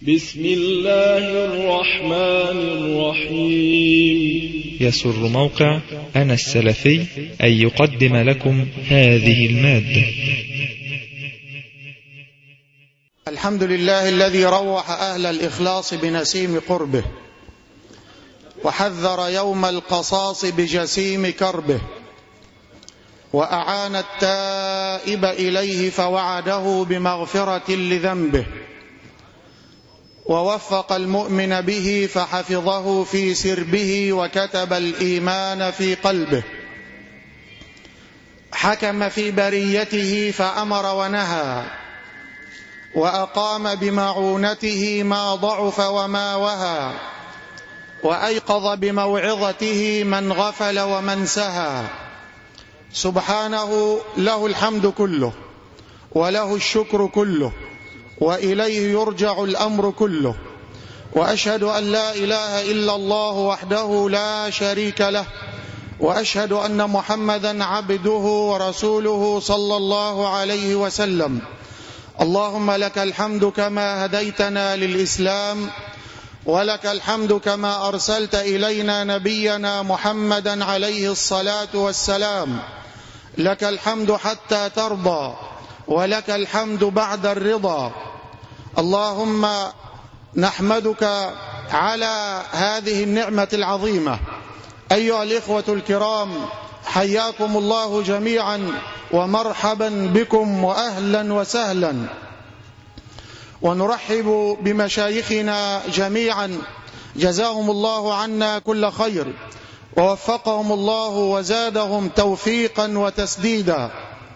بسم الله الرحمن الرحيم. يسر موقع أنا السلفي أن يقدم لكم هذه المادة. الحمد لله الذي روح أهل الإخلاص بنسيم قربه، وحذر يوم القصاص بجسيم كربه، وأعان التائب إليه فوعده بمغفرة لذنبه، ووفق المؤمن به فحفظه في سربه، وكتب الإيمان في قلبه، حكم في بريته فأمر ونهى، وأقام بمعونته ما ضعف وما وهى، وأيقظ بموعظته من غفل ومن سهى. سبحانه له الحمد كله، وله الشكر كله، وإليه يرجع الأمر كله. وأشهد أن لا إله إلا الله وحده لا شريك له، وأشهد أن محمدا عبده ورسوله صلى الله عليه وسلم. اللهم لك الحمد كما هديتنا للإسلام، ولك الحمد كما أرسلت إلينا نبينا محمدا عليه الصلاة والسلام. لك الحمد حتى ترضى، ولك الحمد بعد الرضا. اللهم نحمدك على هذه النعمة العظيمة. أيها الإخوة الكرام، حياكم الله جميعا، ومرحبا بكم وأهلا وسهلا. ونرحب بمشايخنا جميعا، جزاهم الله عنا كل خير، ووفقهم الله وزادهم توفيقا وتسديدا.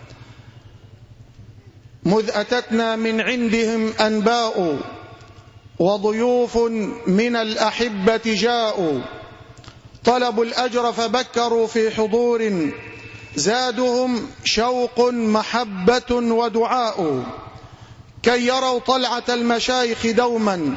مذ أتتنا من عندهم أنباء، وضيوف من الأحبة جاءوا، طلبوا الأجر فبكروا في حضور، زادهم شوق محبة ودعاء، كي يروا طلعة المشايخ دوما،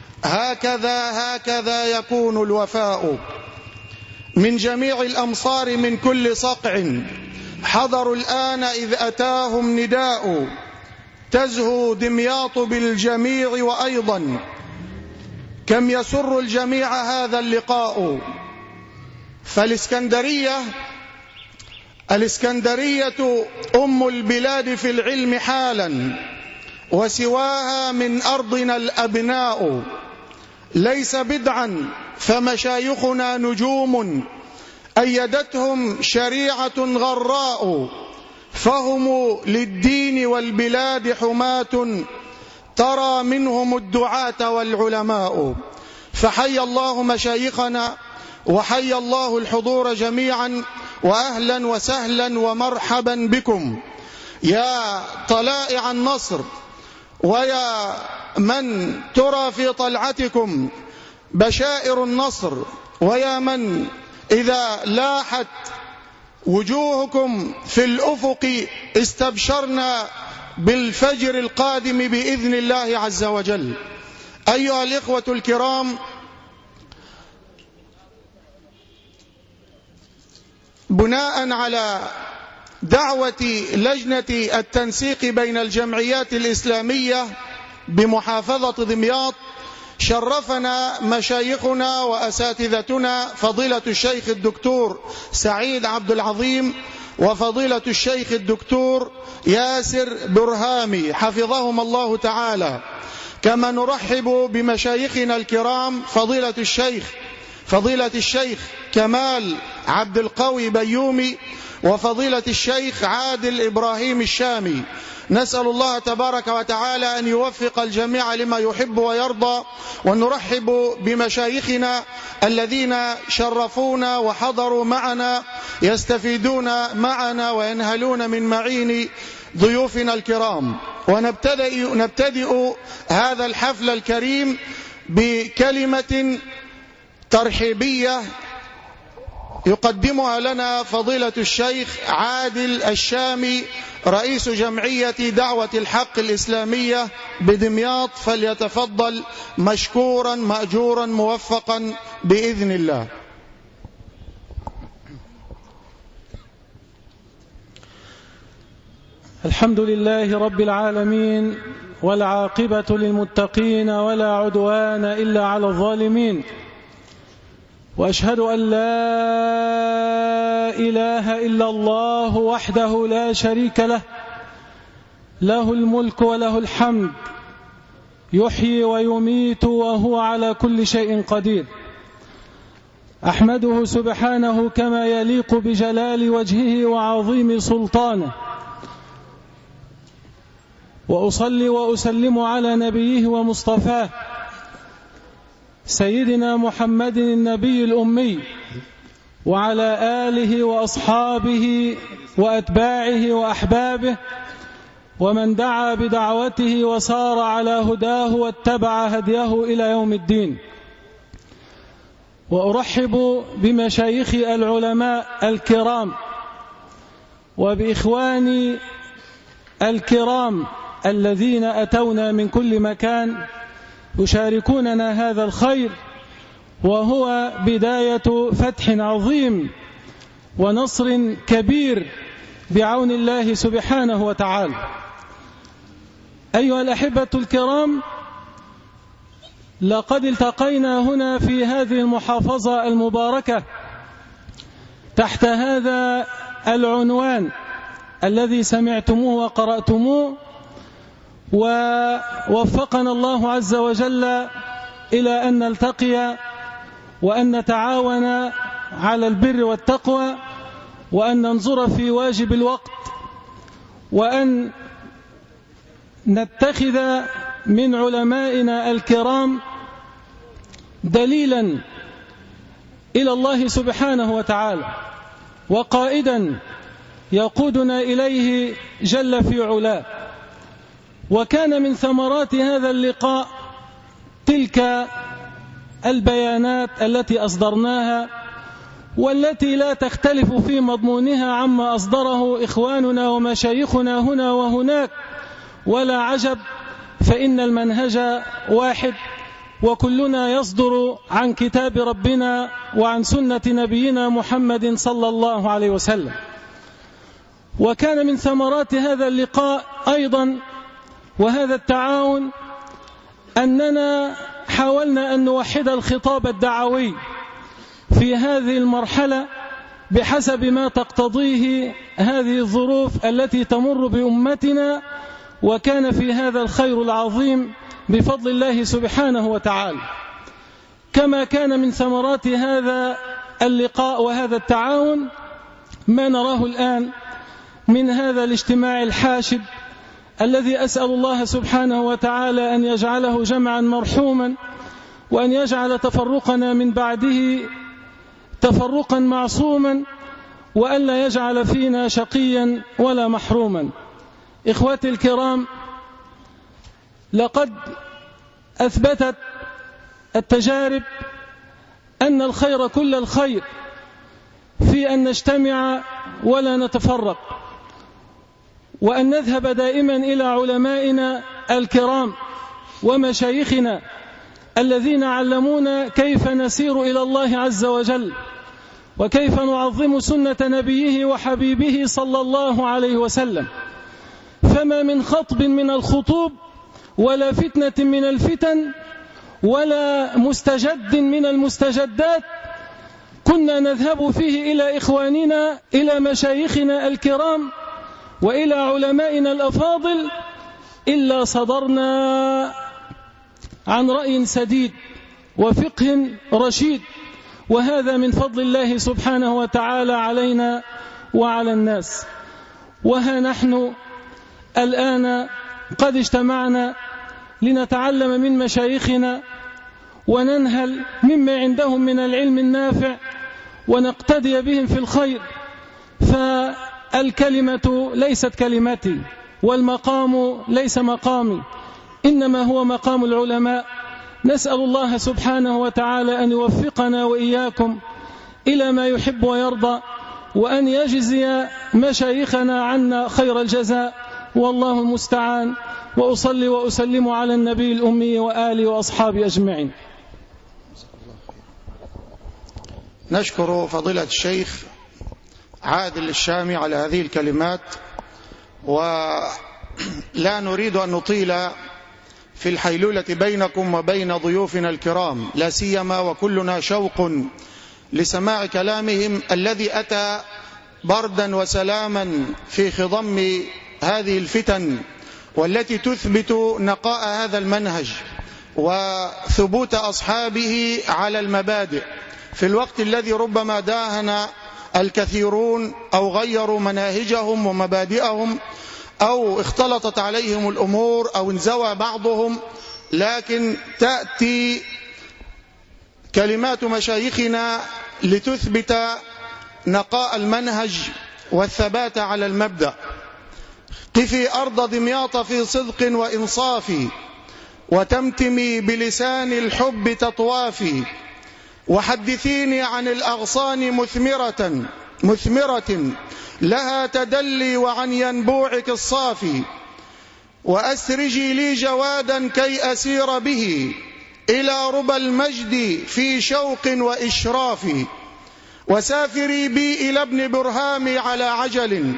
هكذا يكون الوفاء. من جميع الأمصار من كل صقع حضروا الآن إذ أتاهم نداء، تزهو دمياط بالجميع، وأيضا كم يسر الجميع هذا اللقاء. فالإسكندرية أم البلاد في العلم حالا، وسواها من أرضنا الأبناء. ليس بدعا فمشايخنا نجوم، أيدتهم شريعة غراء، فهم للدين والبلاد حماة، ترى منهم الدعاة والعلماء. فحي الله مشايخنا، وحي الله الحضور جميعا، وأهلا وسهلا ومرحبا بكم يا طلائع النصر، ويا من ترى في طلعتكم بشائر النصر، ويا من إذا لاحت وجوهكم في الأفق استبشرنا بالفجر القادم بإذن الله عز وجل. أيها الإخوة الكرام، بناء على دعوة لجنة التنسيق بين الجمعيات الإسلامية بمحافظة دمياط، شرفنا مشايخنا وأساتذتنا فضيلة الشيخ الدكتور سعيد عبد العظيم، وفضيلة الشيخ الدكتور ياسر برهامي حفظهم الله تعالى. كما نرحب بمشايخنا الكرام فضيلة الشيخ كمال عبد القوي بيومي، وفضيلة الشيخ عادل إبراهيم الشامي. نسأل الله تبارك وتعالى أن يوفق الجميع لما يحب ويرضى. ونرحب بمشايخنا الذين شرفونا وحضروا معنا، يستفيدون معنا وينهلون من معين ضيوفنا الكرام. ونبتدئ هذا الحفل الكريم بكلمة ترحيبية يقدمها لنا فضيلة الشيخ عادل الشامي، رئيس جمعية دعوة الحق الإسلامية بدمياط، فليتفضل مشكورا مأجورا موفقا بإذن الله. الحمد لله رب العالمين، والعاقبة للمتقين ولا عدوان إلا على الظالمين، وأشهد أن لا إله إلا الله وحده لا شريك له، له الملك وله الحمد، يحيي ويميت وهو على كل شيء قدير. أحمده سبحانه كما يليق بجلال وجهه وعظيم سلطانه، وأصلي وأسلم على نبيه ومصطفاه سيدنا محمد النبي الأمي، وعلى آله وأصحابه وأتباعه وأحبابه ومن دعا بدعوته وسار على هداه واتبع هديه إلى يوم الدين. وأرحب بمشايخي العلماء الكرام وبإخواني الكرام الذين أتونا من كل مكان يشاركوننا هذا الخير، وهو بداية فتح عظيم ونصر كبير بعون الله سبحانه وتعالى. أيها الأحبة الكرام، لقد التقينا هنا في هذه المحافظة المباركة تحت هذا العنوان الذي سمعتموه وقرأتموه، ووفقنا الله عز وجل إلى أن نلتقي وأن نتعاون على البر والتقوى، وأن ننظر في واجب الوقت، وأن نتخذ من علمائنا الكرام دليلا إلى الله سبحانه وتعالى، وقائدا يقودنا إليه جل في علاه. وكان من ثمرات هذا اللقاء تلك البيانات التي أصدرناها، والتي لا تختلف في مضمونها عما أصدره إخواننا ومشايخنا هنا وهناك، ولا عجب، فإن المنهج واحد، وكلنا يصدر عن كتاب ربنا وعن سنة نبينا محمد صلى الله عليه وسلم. وكان من ثمرات هذا اللقاء أيضا وهذا التعاون أننا حاولنا أن نوحد الخطاب الدعوي في هذه المرحلة بحسب ما تقتضيه هذه الظروف التي تمر بأمتنا، وكان في هذا الخير العظيم بفضل الله سبحانه وتعالى. كما كان من ثمرات هذا اللقاء وهذا التعاون ما نراه الآن من هذا الاجتماع الحاشد الذي أسأل الله سبحانه وتعالى أن يجعله جمعا مرحوما، وأن يجعل تفرقنا من بعده تفرقا معصوما، وأن لا يجعل فينا شقيا ولا محروما. إخوتي الكرام، لقد أثبتت التجارب أن الخير كل الخير في أن نجتمع ولا نتفرق، وأن نذهب دائما إلى علمائنا الكرام ومشايخنا الذين علمونا كيف نسير إلى الله عز وجل، وكيف نعظم سنة نبيه وحبيبه صلى الله عليه وسلم. فما من خطب من الخطوب ولا فتنة من الفتن ولا مستجد من المستجدات كنا نذهب فيه إلى إخواننا، إلى مشايخنا الكرام وإلى علمائنا الأفاضل، إلا صدرنا عن رأي سديد وفقه رشيد، وهذا من فضل الله سبحانه وتعالى علينا وعلى الناس. وها نحن الآن قد اجتمعنا لنتعلم من مشايخنا وننهل مما عندهم من العلم النافع ونقتدي بهم في الخير. فالكلمة ليست كلمتي والمقام ليس مقامي، إنما هو مقام العلماء. نسأل الله سبحانه وتعالى أن يوفقنا وإياكم إلى ما يحب ويرضى، وأن يجزي مشايخنا عنا خير الجزاء، والله المستعان. وأصلي وأسلم على النبي الأمي وآله وأصحابه أجمعين. نشكر فضيلة الشيخ عادل الشامي على هذه الكلمات، ولا نريد أن نطيل في الحيلولة بينكم وبين ضيوفنا الكرام، لا سيما وكلنا شوق لسماع كلامهم الذي أتى بردا وسلاما في خضم هذه الفتن، والتي تثبت نقاء هذا المنهج وثبوت أصحابه على المبادئ في الوقت الذي ربما داهن الكثيرون أو غيروا مناهجهم ومبادئهم أو اختلطت عليهم الأمور أو انزوى بعضهم. لكن تأتي كلمات مشايخنا لتثبت نقاء المنهج والثبات على المبدأ. قفي أرض دمياط في صدق وإنصاف، وتمتمي بلسان الحب تطوافي، وحدثيني عن الأغصان مثمرة لها تدلي، وعن ينبوعك الصافي، وأسرجي لي جوادا كي أسير به إلى ربى المجد في شوق وإشراف، وسافري بي إلى ابن برهام على عجل،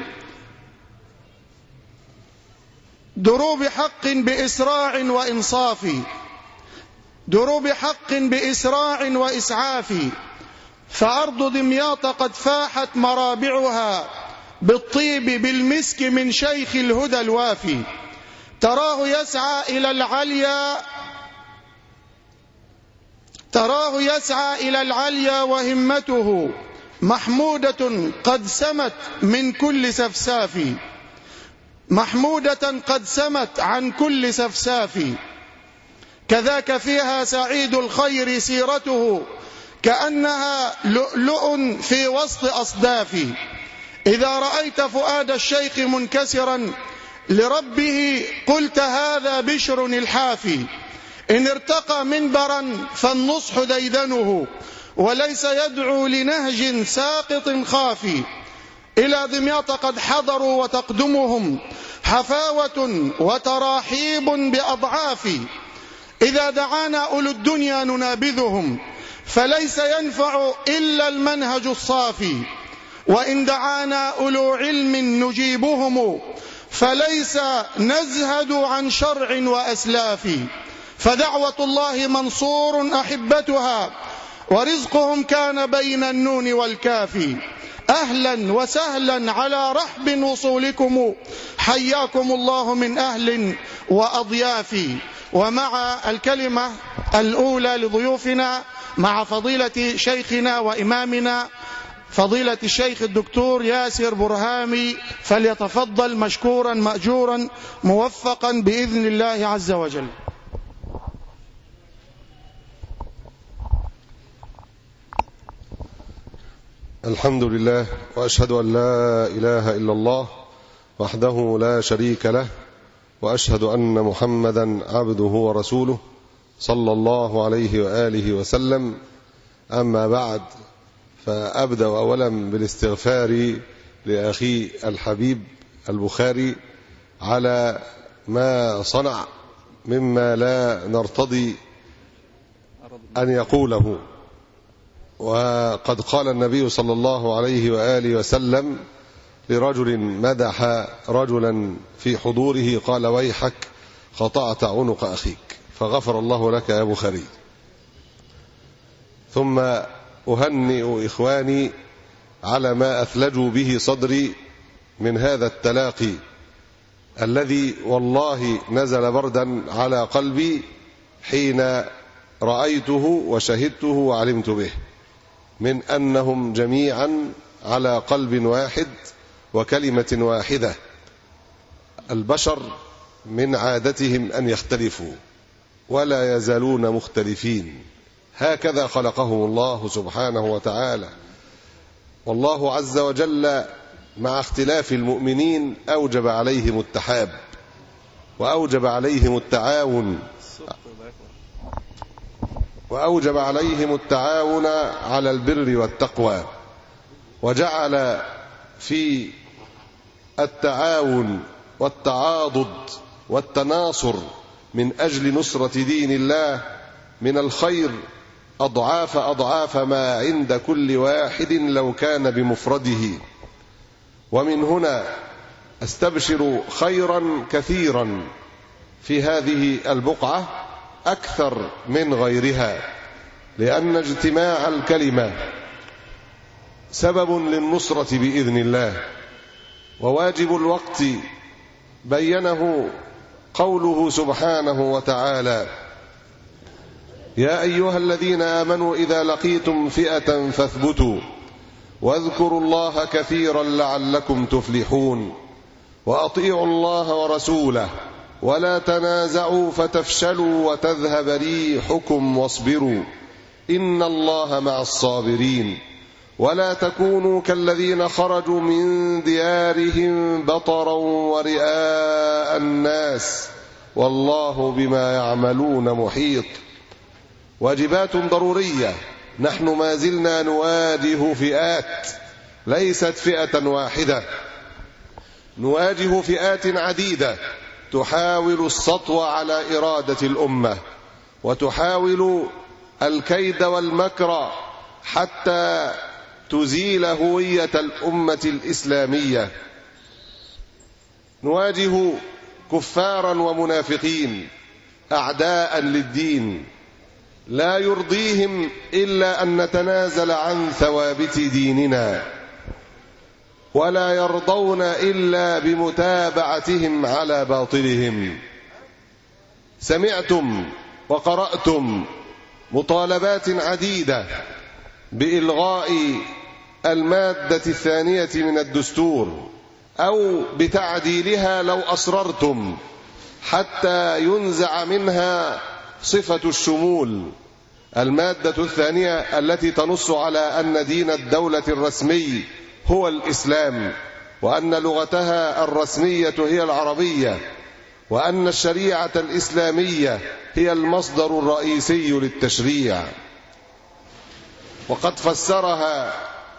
دروب حق بإسراع وإنصاف، دروب حق بإسراع وإسعاف، فأرض دمياط قد فاحت مرابعها بالطيب بالمسك من شيخ الهدى الوافي، تراه يسعى إلى العليا وهمته محمودة قد سمت من كل سفساف، محمودة قد سمت عن كل سفساف، كذاك فيها سعيد الخير سيرته كأنها لؤلؤ في وسط أصداف، إذا رأيت فؤاد الشيخ منكسرا لربه قلت هذا بشر الحافي، إن ارتقى منبرا فالنصح ديدنه وليس يدعو لنهج ساقط خافي، إلى دمياط قد حضروا وتقدمهم حفاوة وتراحيب بأضعاف، إذا دعانا أولو الدنيا ننابذهم فليس ينفع إلا المنهج الصافي، وإن دعانا أولو علم نجيبهم فليس نزهد عن شرع وأسلاف، فدعوة الله منصور أحبتها ورزقهم كان بين النون والكاف، أهلا وسهلا على رحب وصولكم حياكم الله من أهل وأضياف. ومع الكلمة الأولى لضيوفنا مع فضيلة شيخنا وإمامنا فضيلة الشيخ الدكتور ياسر برهامي، فليتفضل مشكورا مأجورا موفقا بإذن الله عز وجل. الحمد لله، وأشهد أن لا إله إلا الله وحده لا شريك له، وأشهد أن محمدا عبده ورسوله صلى الله عليه وآله وسلم. أما بعد، فأبدأ أولا بالاستغفار لأخي الحبيب البخاري على ما صنع مما لا نرتضي أن يقوله. وقد قال النبي صلى الله عليه وآله وسلم لرجل مدح رجلا في حضوره قال: ويحك قطعت عنق أخيك، فغفر الله لك يا بخاري. ثم أهنئ إخواني على ما أثلجوا به صدري من هذا التلاقي الذي والله نزل بردا على قلبي حين رأيته وشهدته وعلمت به، من أنهم جميعا على قلب واحد وكلمة واحدة. البشر من عادتهم أن يختلفوا ولا يزالون مختلفين، هكذا خلقهم الله سبحانه وتعالى. والله عز وجل مع اختلاف المؤمنين أوجب عليهم التحاب وأوجب عليهم التعاون على البر والتقوى، وجعل في التعاون والتعاضد والتناصر من أجل نصرة دين الله من الخير أضعاف ما عند كل واحد لو كان بمفرده. ومن هنا أستبشر خيرا كثيرا في هذه البقعة أكثر من غيرها، لأن اجتماع الكلمة سبب للنصرة بإذن الله. وواجب الوقت بينه قوله سبحانه وتعالى: يا أيها الذين آمنوا إذا لقيتم فئة فاثبتوا واذكروا الله كثيرا لعلكم تفلحون وأطيعوا الله ورسوله ولا تنازعوا فتفشلوا وتذهب ريحكم واصبروا إن الله مع الصابرين ولا تكونوا كالذين خرجوا من ديارهم بطرا ورئاء الناس والله بما يعملون محيط. واجبات ضرورية. نحن ما زلنا نواجه فئات، ليست فئة واحدة، نواجه فئات عديدة تحاول السطو على إرادة الأمة وتحاول الكيد والمكر حتى تزيل هوية الأمة الإسلامية. نواجه كفارا ومنافقين أعداء للدين لا يرضيهم إلا أن نتنازل عن ثوابت ديننا، ولا يرضون إلا بمتابعتهم على باطلهم. سمعتم وقرأتم مطالبات عديدة بإلغاء المادة 2 من الدستور أو بتعديلها لو أصررتم، حتى ينزع منها صفة الشمول. المادة 2 التي تنص على أن دين الدولة الرسمي هو الإسلام، وأن لغتها الرسمية هي العربية، وأن الشريعة الإسلامية هي المصدر الرئيسي للتشريع. وقد فسرها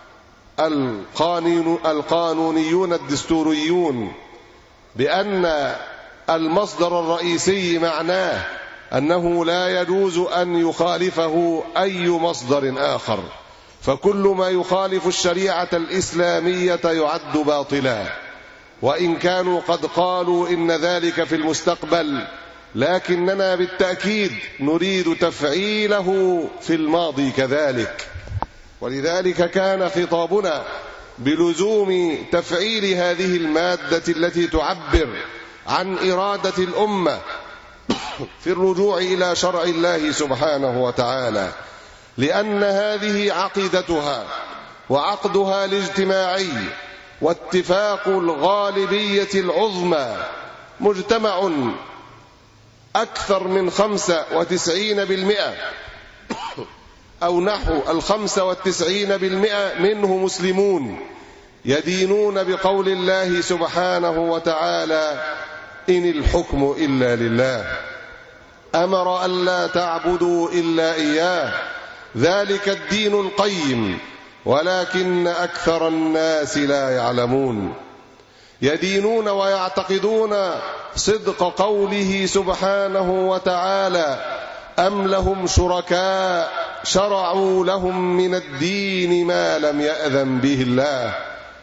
القانونيون الدستوريون بأن المصدر الرئيسي معناه أنه لا يجوز أن يخالفه أي مصدر آخر، فكل ما يخالف الشريعة الإسلامية يعد باطلا، وإن كانوا قد قالوا إن ذلك في المستقبل، لكننا بالتأكيد نريد تفعيله في الماضي كذلك. ولذلك كان خطابنا بلزوم تفعيل هذه المادة التي تعبر عن إرادة الأمة في الرجوع إلى شرع الله سبحانه وتعالى، لأن هذه عقيدتها وعقدها الاجتماعي واتفاق الغالبية العظمى مجتمع أكثر من 95% أو نحو 95% منه مسلمون يدينون بقول الله سبحانه وتعالى: إن الحكم إلا لله أمر ألا تعبدوا إلا إياه ذلك الدين القيم ولكن أكثر الناس لا يعلمون. يدينون ويعتقدون صدق قوله سبحانه وتعالى: أم لهم شركاء شرعوا لهم من الدين ما لم يأذن به الله.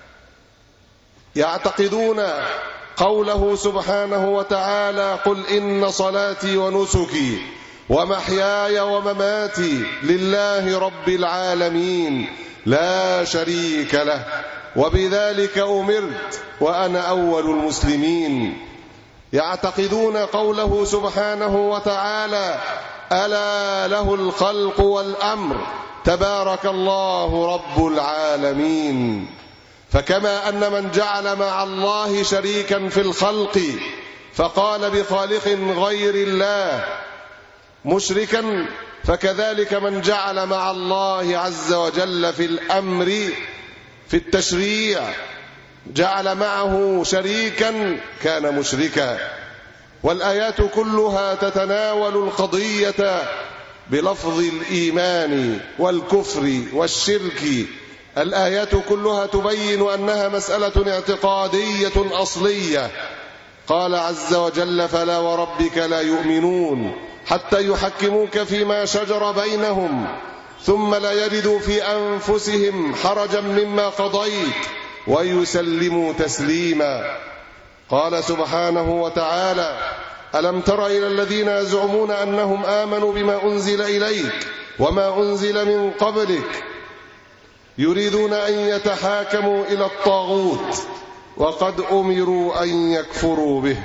يعتقدون قوله سبحانه وتعالى: قل إن صلاتي ونسكي ومحياي ومماتي لله رب العالمين لا شريك له وبذلك أمرت وأنا أول المسلمين. يعتقدون قوله سبحانه وتعالى: ألا له الخلق والأمر تبارك الله رب العالمين. فكما أن من جعل مع الله شريكا في الخلق فقال بخالق غير الله مشركا، فكذلك من جعل مع الله عز وجل في الأمر في التشريع جعل معه شريكا كان مشركا. والآيات كلها تتناول القضية بلفظ الإيمان والكفر والشرك. الآيات كلها تبين أنها مسألة اعتقادية أصلية. قال عز وجل: فلا وربك لا يؤمنون حتى يحكموك فيما شجر بينهم ثم لا يجدوا في أنفسهم حرجا مما قضيت ويسلموا تسليما. قال سبحانه وتعالى: ألم تر إلى الذين يزعمون أنهم آمنوا بما أنزل إليك وما أنزل من قبلك يريدون أن يتحاكموا إلى الطاغوت وقد أمروا أن يكفروا به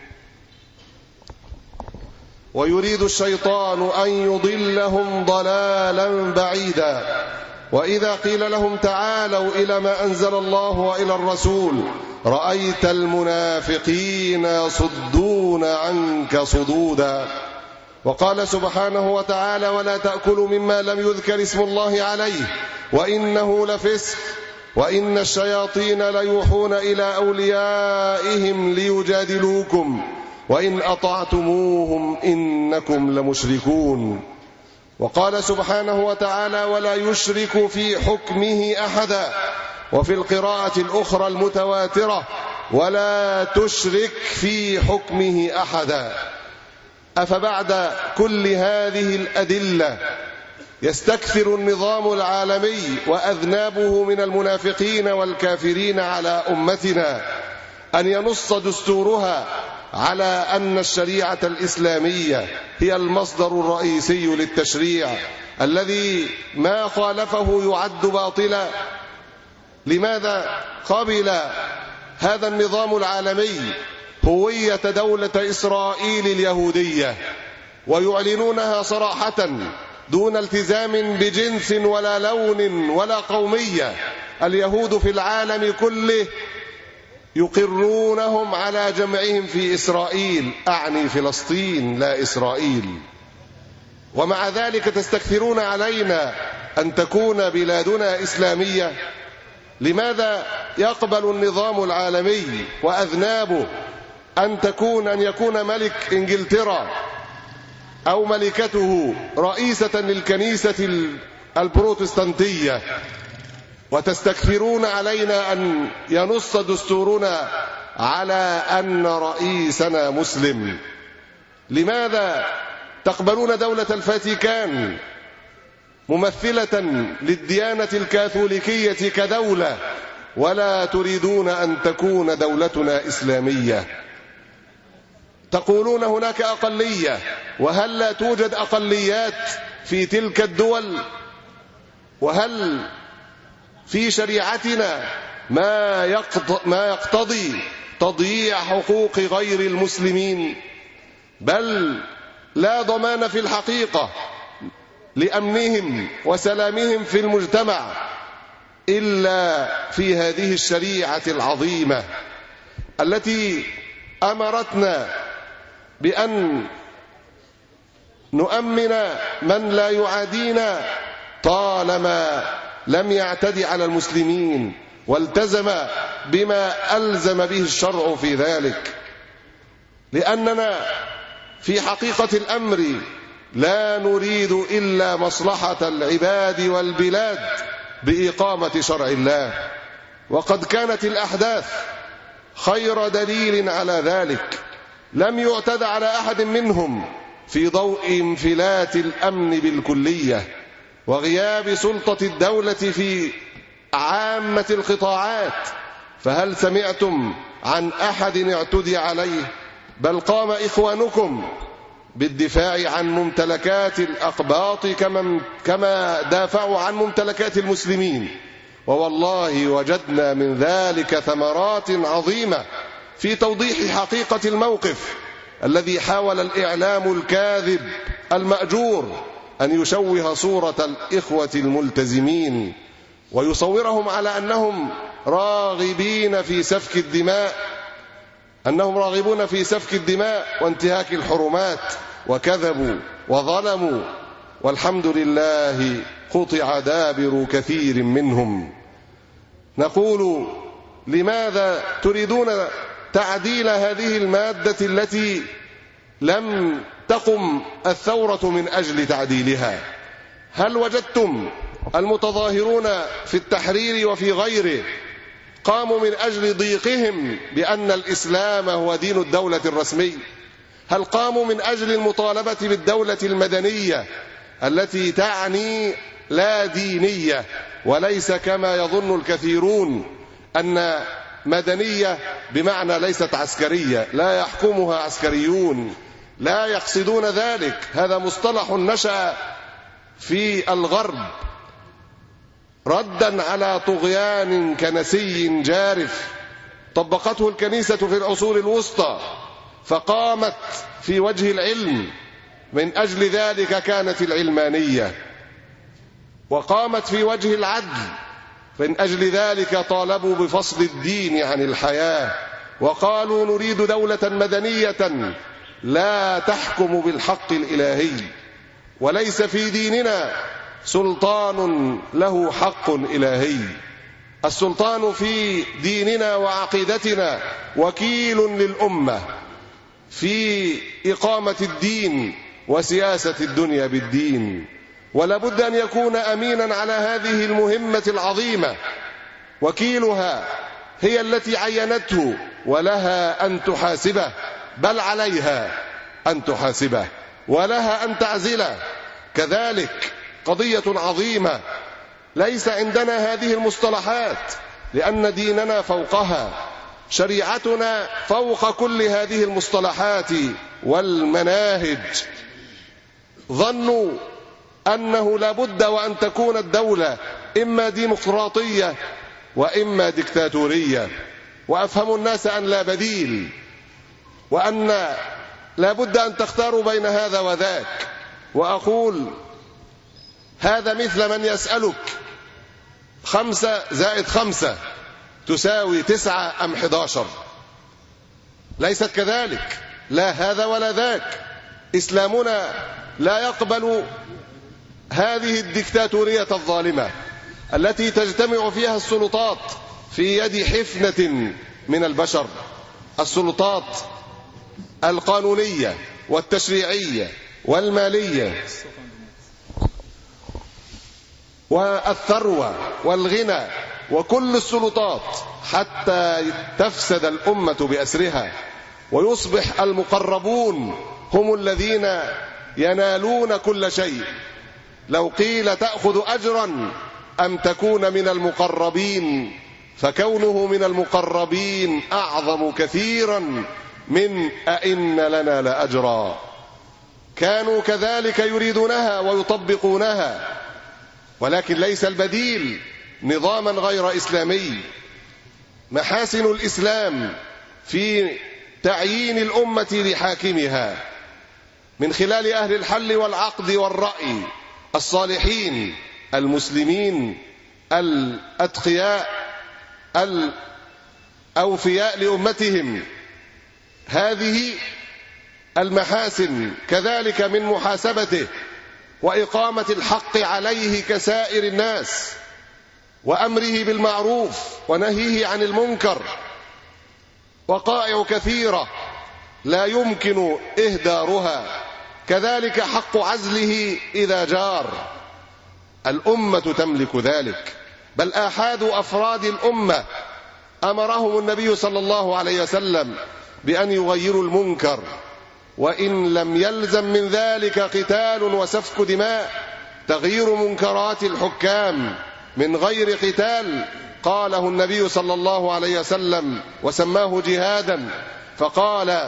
ويريد الشيطان أن يضلهم ضلالا بعيدا وإذا قيل لهم تعالوا إلى ما أنزل الله وإلى الرسول رأيت المنافقين يصدون عنك صدودا. وقال سبحانه وتعالى ولا تأكلوا مما لم يذكر اسم الله عليه وإنه لفسق وإن الشياطين ليوحون إلى أوليائهم ليجادلوكم وإن أطعتموهم إنكم لمشركون. وقال سبحانه وتعالى ولا يشرك في حكمه أحدا. وفي القراءة الأخرى المتواترة ولا تشرك في حكمه أحدا. أفبعد كل هذه الأدلة يستكثر النظام العالمي وأذنابه من المنافقين والكافرين على أمتنا أن ينص دستورها على أن الشريعة الإسلامية هي المصدر الرئيسي للتشريع الذي ما خالفه يعد باطلا؟ لماذا قبل هذا النظام العالمي هوية دولة إسرائيل اليهودية ويعلنونها صراحة دون التزام بجنس ولا لون ولا قومية؟ اليهود في العالم كله يقرونهم على جمعهم في إسرائيل، أعني فلسطين لا إسرائيل، ومع ذلك تستكثرون علينا أن تكون بلادنا إسلامية. لماذا يقبل النظام العالمي وأذنابه أن يكون ملك إنجلترا أو ملكته رئيسة للكنيسة البروتستانتية وتستكثرون علينا أن ينص دستورنا على أن رئيسنا مسلم؟ لماذا تقبلون دولة الفاتيكان ممثلة للديانة الكاثوليكية كدولة ولا تريدون أن تكون دولتنا إسلامية؟ تقولون هناك أقلية، وهل لا توجد أقليات في تلك الدول؟ وهل في شريعتنا ما يقتضي تضييع حقوق غير المسلمين؟ بل لا ضمان في الحقيقة لأمنهم وسلامهم في المجتمع إلا في هذه الشريعة العظيمة التي أمرتنا بأن نؤمن من لا يعادينا طالما لم يعتدي على المسلمين والتزم بما ألزم به الشرع في ذلك. لأننا في حقيقة الأمر لا نريد إلا مصلحة العباد والبلاد بإقامة شرع الله، وقد كانت الأحداث خير دليل على ذلك. لم يعتد على أحد منهم في ضوء انفلات الأمن بالكلية وغياب سلطة الدولة في عامة القطاعات، فهل سمعتم عن أحد اعتدي عليه؟ بل قام إخوانكم بالدفاع عن ممتلكات الأقباط كما دافعوا عن ممتلكات المسلمين، ووالله وجدنا من ذلك ثمرات عظيمة في توضيح حقيقة الموقف الذي حاول الإعلام الكاذب المأجور أن يشوه صورة الإخوة الملتزمين ويصورهم على أنهم راغبون في سفك الدماء وانتهاك الحرمات، وكذبوا وظلموا، والحمد لله قطع دابر كثير منهم. نقول لماذا تريدون تعديل هذه المادة التي لم تقم الثورة من أجل تعديلها؟ هل وجدتم المتظاهرون في التحرير وفي غيره قاموا من أجل ضيقهم بأن الإسلام هو دين الدولة الرسمي؟ هل قاموا من أجل المطالبة بالدولة المدنية التي تعني لا دينية، وليس كما يظن الكثيرون أن مدنية بمعنى ليست عسكرية، لا يحكمها عسكريون، لا يقصدون ذلك. هذا مصطلح نشأ في الغرب ردا على طغيان كنسي جارف طبقته الكنيسة في العصور الوسطى، فقامت في وجه العلم، من أجل ذلك كانت العلمانية، وقامت في وجه العدل، من أجل ذلك طالبوا بفصل الدين عن الحياة، وقالوا نريد دولة مدنية لا تحكم بالحق الإلهي، وليس في ديننا سلطان له حق إلهي. السلطان في ديننا وعقيدتنا وكيل للأمة في إقامة الدين وسياسة الدنيا بالدين، ولا بد أن يكون أمينا على هذه المهمة العظيمة. وكيلها هي التي عينته، ولها أن تحاسبه، بل عليها أن تحاسبه، ولها أن تعزله. كذلك قضية عظيمة ليس عندنا هذه المصطلحات، لأن ديننا فوقها، شريعتنا فوق كل هذه المصطلحات والمناهج. ظنوا أنه لا بد وأن تكون الدولة إما ديمقراطية وإما ديكتاتورية، وأفهم الناس أن لا بديل، وأن لا بد أن تختاروا بين هذا وذاك. وأقول هذا مثل من يسألك 5 زائد 5 تساوي 9 أم 11. ليست كذلك، لا هذا ولا ذاك. إسلامنا لا يقبل هذه الديكتاتورية الظالمة التي تجتمع فيها السلطات في يد حفنة من البشر، السلطات القانونية والتشريعية والمالية والثروة والغنى وكل السلطات، حتى تفسد الأمة بأسرها، ويصبح المقربون هم الذين ينالون كل شيء. لو قيل تأخذ أجرا أم تكون من المقربين، فكونه من المقربين أعظم كثيرا من أئن لنا لأجرا. كانوا كذلك يريدونها ويطبقونها، ولكن ليس البديل نظاما غير إسلامي. محاسن الإسلام في تعيين الأمة لحاكمها من خلال أهل الحل والعقد والرأي الصالحين المسلمين الأتقياء الأوفياء لأمتهم. هذه المحاسن كذلك من محاسبته وإقامة الحق عليه كسائر الناس، وأمره بالمعروف ونهيه عن المنكر. وقائع كثيرة لا يمكن إهدارها. كذلك حق عزله إذا جار، الأمة تملك ذلك، بل آحاد أفراد الأمة أمرهم النبي صلى الله عليه وسلم بأن يغيروا المنكر، وإن لم يلزم من ذلك قتال وسفك دماء. تغيير منكرات الحكام من غير قتال قاله النبي صلى الله عليه وسلم وسماه جهادا، فقال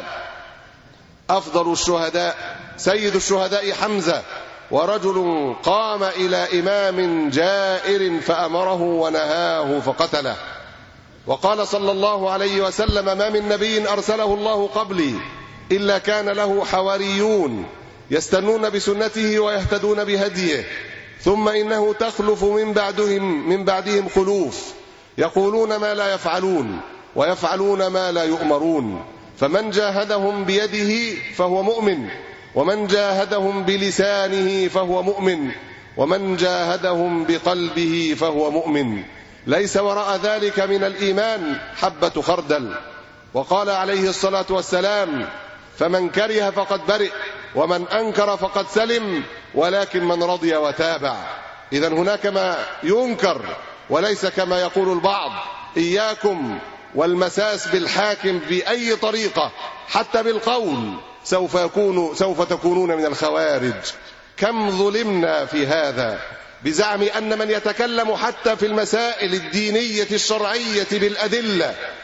أفضل الشهداء سيد الشهداء حمزة، ورجل قام إلى إمام جائر فأمره ونهاه فقتله. وقال صلى الله عليه وسلم ما من نبي أرسله الله قبلي إلا كان له حواريون يستنون بسنته ويهتدون بهديه، ثم إنه تخلف من بعدهم خلوف يقولون ما لا يفعلون ويفعلون ما لا يؤمرون، فمن جاهدهم بيده فهو مؤمن، ومن جاهدهم بلسانه فهو مؤمن، ومن جاهدهم بقلبه فهو مؤمن، ليس وراء ذلك من الإيمان حبة خردل. وقال عليه الصلاة والسلام فمن كره فقد برئ، ومن أنكر فقد سلم، ولكن من رضي وتابع. إذن هناك ما ينكر وليس كما يقول البعض. إياكم والمساس بالحاكم بأي طريقة حتى بالقول، سوف تكونون من الخوارج. كم ظلمنا في هذا بزعم أن من يتكلم حتى في المسائل الدينية الشرعية بالأدلة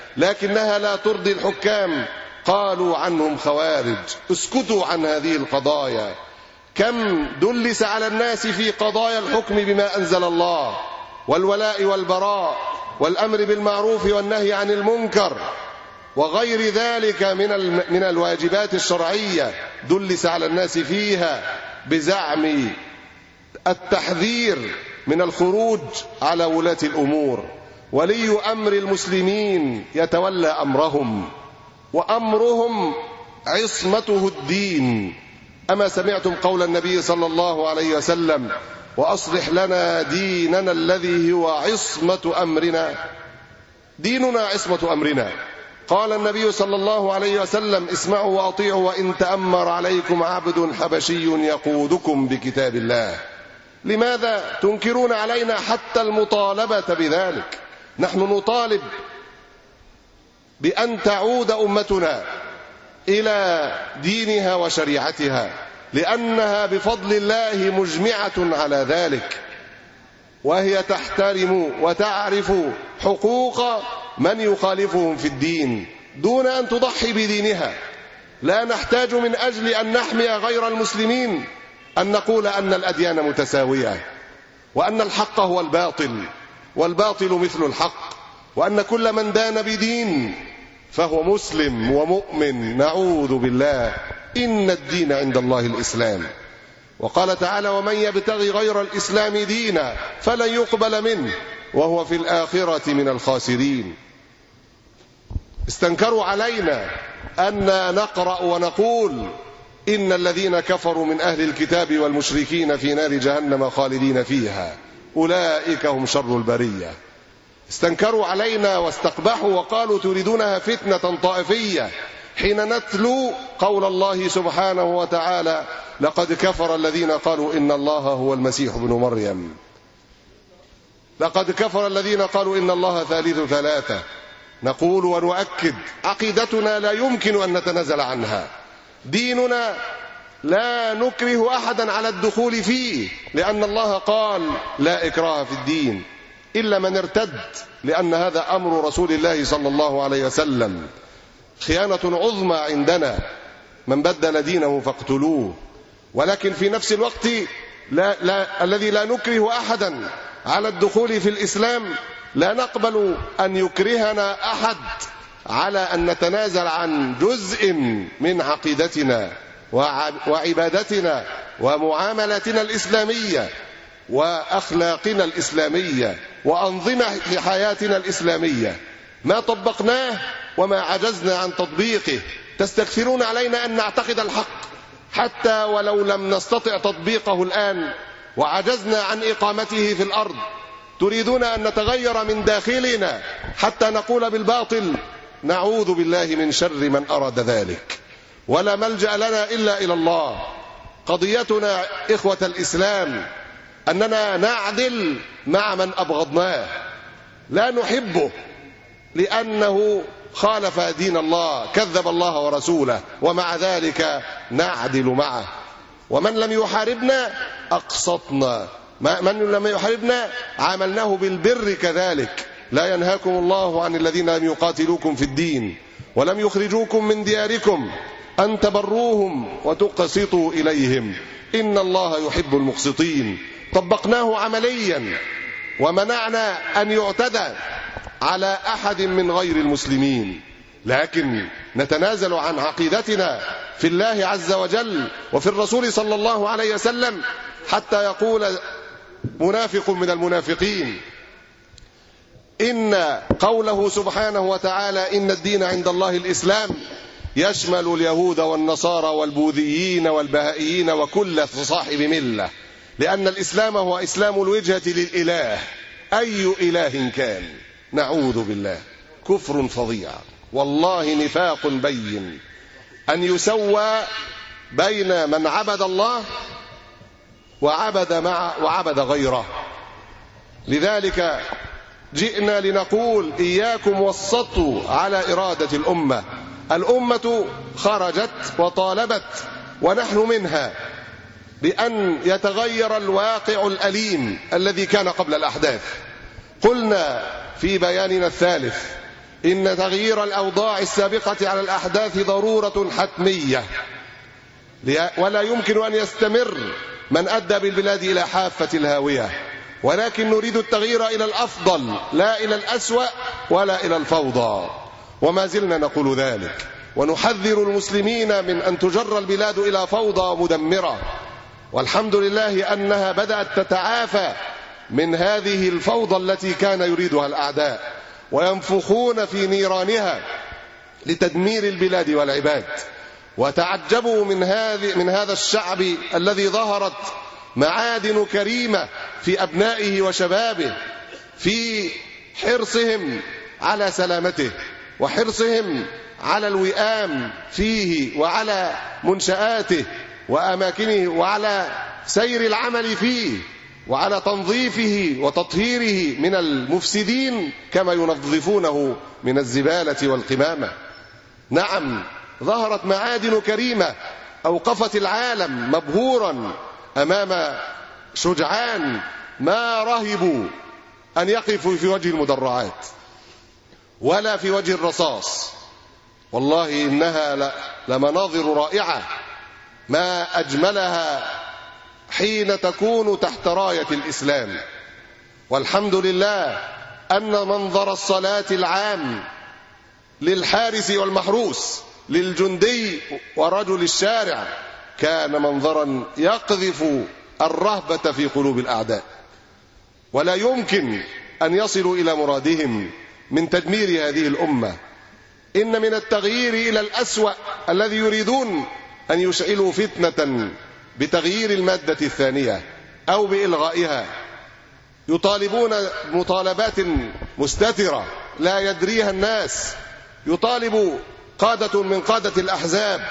لكنها لا ترضي الحكام، قالوا عنهم خوارج. اسكتوا عن هذه القضايا. كم دلس على الناس في قضايا الحكم بما أنزل الله، والولاء والبراء، والأمر بالمعروف والنهي عن المنكر، وغير ذلك من الواجبات الشرعية، دلس على الناس فيها بزعم التحذير من الخروج على ولاة الأمور. ولي أمر المسلمين يتولى أمرهم، وأمرهم عصمته الدين. أما سمعتم قول النبي صلى الله عليه وسلم: وأصلح لنا ديننا الذي هو عصمة أمرنا. ديننا عصمة أمرنا. قال النبي صلى الله عليه وسلم: اسمعوا وأطيعوا وإن تأمر عليكم عبد حبشي يقودكم بكتاب الله. لماذا تنكرون علينا حتى المطالبة بذلك؟ نحن نطالب بأن تعود أمتنا إلى دينها وشريعتها، لأنها بفضل الله مجمعة على ذلك، وهي تحترم وتعرف حقوق من يخالفهم في الدين دون أن تضحي بدينها. لا نحتاج من أجل أن نحمي غير المسلمين أن نقول أن الأديان متساوية، وأن الحق هو الباطل والباطل مثل الحق، وأن كل من دان بدين فهو مسلم ومؤمن. نعوذ بالله. إن الدين عند الله الإسلام. وقال تعالى: ومن يبتغي غير الإسلام دينا فلن يقبل منه وهو في الآخرة من الخاسرين. استنكروا علينا أن نقرأ ونقول إن الذين كفروا من أهل الكتاب والمشركين في نار جهنم خالدين فيها أولئك هم شر البرية. استنكروا علينا واستقبحوا وقالوا تريدونها فتنة طائفية، حين نتلو قول الله سبحانه وتعالى: لقد كفر الذين قالوا إن الله هو المسيح ابن مريم. لقد كفر الذين قالوا إن الله ثالث ثلاثة. نقول ونؤكد: عقيدتنا لا يمكن أن نتنازل عنها. ديننا لا نكره أحدا على الدخول فيه، لأن الله قال: لا إكراه في الدين إلا من ارتد، لأن هذا أمر رسول الله صلى الله عليه وسلم. خيانة عظمى عندنا، من بدل دينه فاقتلوه. ولكن في نفس الوقت الذي لا نكره أحدا على الدخول في الإسلام، لا نقبل أن يكرهنا أحد على أن نتنازل عن جزء من عقيدتنا وعبادتنا ومعاملتنا الإسلامية وأخلاقنا الإسلامية وأنظمة حياتنا الإسلامية. ما طبقناه وما عجزنا عن تطبيقه. تستكثرون علينا أن نعتقد الحق حتى ولو لم نستطع تطبيقه الآن، وعجزنا عن إقامته في الأرض. تريدون أن نتغير من داخلنا حتى نقول بالباطل. نعوذ بالله من شر من أراد ذلك. ولا ملجأ لنا إلا إلى الله. قضيتنا إخوة الإسلام أننا نعدل مع من أبغضناه، لا نحبه لأنه خالف دين الله، كذب الله ورسوله، ومع ذلك نعدل معه. ومن لم يحاربنا أقسطنا، من لم يحاربنا عاملناه بالبر كذلك. لا ينهاكم الله عن الذين لم يقاتلوكم في الدين ولم يخرجوكم من دياركم أن تبروهم وتقسطوا إليهم إن الله يحب المقسطين. طبقناه عمليا، ومنعنا أن يعتدى على أحد من غير المسلمين، لكن نتنازل عن عقيدتنا في الله عز وجل وفي الرسول صلى الله عليه وسلم، حتى يقول منافق من المنافقين إن قوله سبحانه وتعالى: إن الدين عند الله الإسلام، يشمل اليهود والنصارى والبوذيين والبهائيين وكل صاحب ملة، لأن الإسلام هو إسلام الوجهة للإله أي إله كان. نعوذ بالله. كفر فظيع والله، نفاق بين، أن يسوى بين من عبد الله وعبد غيره. لذلك جئنا لنقول: إياكم والسطو على إرادة الأمة. الأمة خرجت وطالبت ونحن منها بأن يتغير الواقع الأليم الذي كان قبل الأحداث. قلنا في بياننا الثالث إن تغيير الأوضاع السابقة على الأحداث ضرورة حتمية، ولا يمكن أن يستمر من أدى بالبلاد إلى حافة الهاوية، ولكن نريد التغيير إلى الأفضل لا إلى الأسوأ ولا إلى الفوضى، وما زلنا نقول ذلك، ونحذر المسلمين من أن تجر البلاد إلى فوضى مدمرة، والحمد لله أنها بدأت تتعافى من هذه الفوضى التي كان يريدها الأعداء، وينفخون في نيرانها لتدمير البلاد والعباد. وتعجبوا من هذا الشعب الذي ظهرت معادن كريمة في أبنائه وشبابه، في حرصهم على سلامته وحرصهم على الوئام فيه وعلى منشآته وأماكنه وعلى سير العمل فيه وعلى تنظيفه وتطهيره من المفسدين كما ينظفونه من الزبالة والقمامة. نعم، ظهرت معادن كريمة أوقفت العالم مبهورا أمام شجعان ما رهبوا أن يقفوا في وجه المدرعات ولا في وجه الرصاص. والله إنها لمناظر رائعة ما أجملها حين تكون تحت راية الإسلام. والحمد لله أن منظر الصلاة العام للحارس والمحروس للجندي ورجل الشارع كان منظرا يقذف الرهبة في قلوب الأعداء، ولا يمكن أن يصلوا إلى مرادهم من تدمير هذه الأمة. إن من التغيير إلى الأسوأ الذي يريدون أن يشعلوا فتنة بتغيير المادة الثانية أو بإلغائها، يطالبون مطالبات مستترة لا يدريها الناس، يطالب قادة من قادة الأحزاب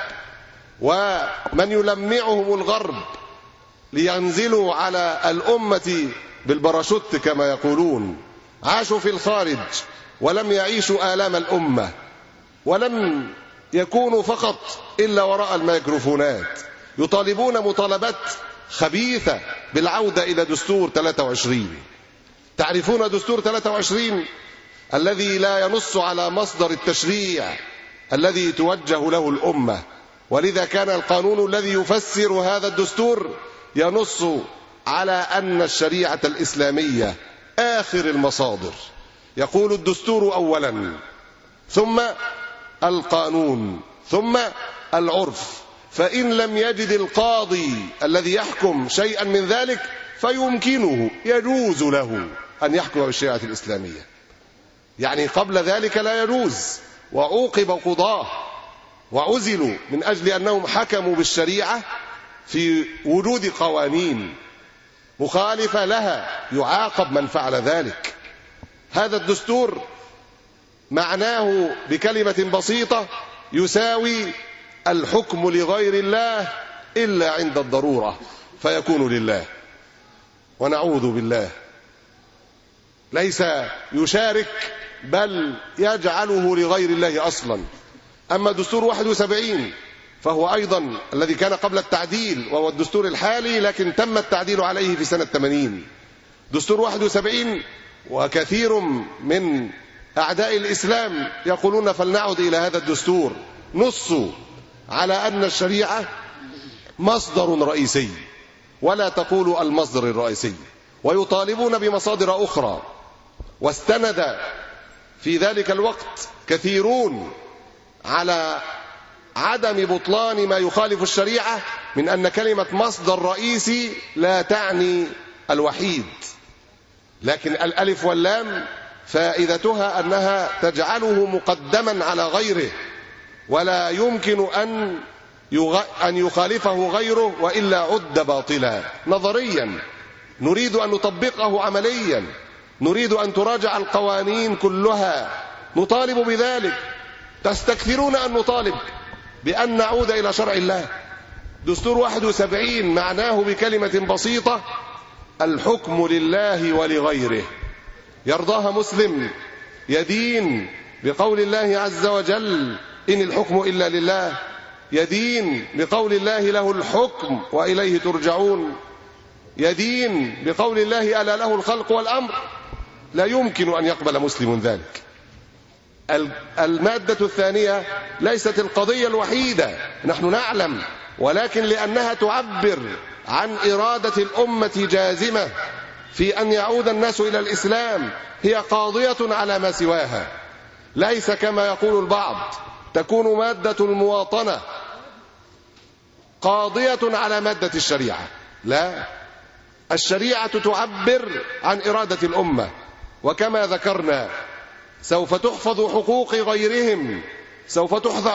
ومن يلمعهم الغرب لينزلوا على الأمة بالباراشوت كما يقولون. عاشوا في الخارج ولم يعيشوا آلام الأمة، ولم يكونوا فقط إلا وراء الميكروفونات، يطالبون مطالبات خبيثة بالعودة إلى دستور 23. تعرفون دستور 23 الذي لا ينص على مصدر التشريع الذي توجه له الأمة، ولذا كان القانون الذي يفسر هذا الدستور ينص على أن الشريعة الإسلامية آخر المصادر. يقول الدستور أولا ثم القانون ثم العرف، فإن لم يجد القاضي الذي يحكم شيئا من ذلك فيمكنه يجوز له أن يحكم بالشريعة الإسلامية. يعني قبل ذلك لا يجوز، وعوقب قضاه وعزلوا من أجل أنهم حكموا بالشريعة في وجود قوانين مخالفة لها، يعاقب من فعل ذلك. هذا الدستور معناه بكلمة بسيطة يساوي الحكم لغير الله إلا عند الضرورة فيكون لله، ونعوذ بالله، ليس يشارك بل يجعله لغير الله أصلا. أما دستور 71 فهو أيضا الذي كان قبل التعديل وهو الدستور الحالي، لكن تم التعديل عليه في سنة 80. دستور 71 وكثير من أعداء الإسلام يقولون فلنعد إلى هذا الدستور، نصوا على أن الشريعة مصدر رئيسي ولا تقول المصدر الرئيسي، ويطالبون بمصادر أخرى. واستند في ذلك الوقت كثيرون على عدم بطلان ما يخالف الشريعة من أن كلمة مصدر رئيسي لا تعني الوحيد، لكن الألف واللام فائدتها أنها تجعله مقدما على غيره، ولا يمكن أن يخالفه غيره وإلا عد باطلا. نظريا نريد أن نطبقه عمليا، نريد أن تراجع القوانين كلها، نطالب بذلك. تستكثرون أن نطالب بأن نعود إلى شرع الله. دستور 71 معناه بكلمة بسيطة الحكم لله ولغيره. يرضاها مسلم يدين بقول الله عز وجل إن الحكم إلا لله، يدين بقول الله له الحكم وإليه ترجعون، يدين بقول الله ألا له الخلق والأمر. لا يمكن أن يقبل مسلم ذلك. المادة الثانية ليست القضية الوحيدة، نحن نعلم، ولكن لأنها تعبر عن إرادة الأمة جازمة في أن يعود الناس إلى الإسلام، هي قاضية على ما سواها، ليس كما يقول البعض تكون مادة المواطنة قاضية على مادة الشريعة. لا، الشريعة تعبر عن إرادة الأمة، وكما ذكرنا سوف تحفظ حقوق غيرهم، سوف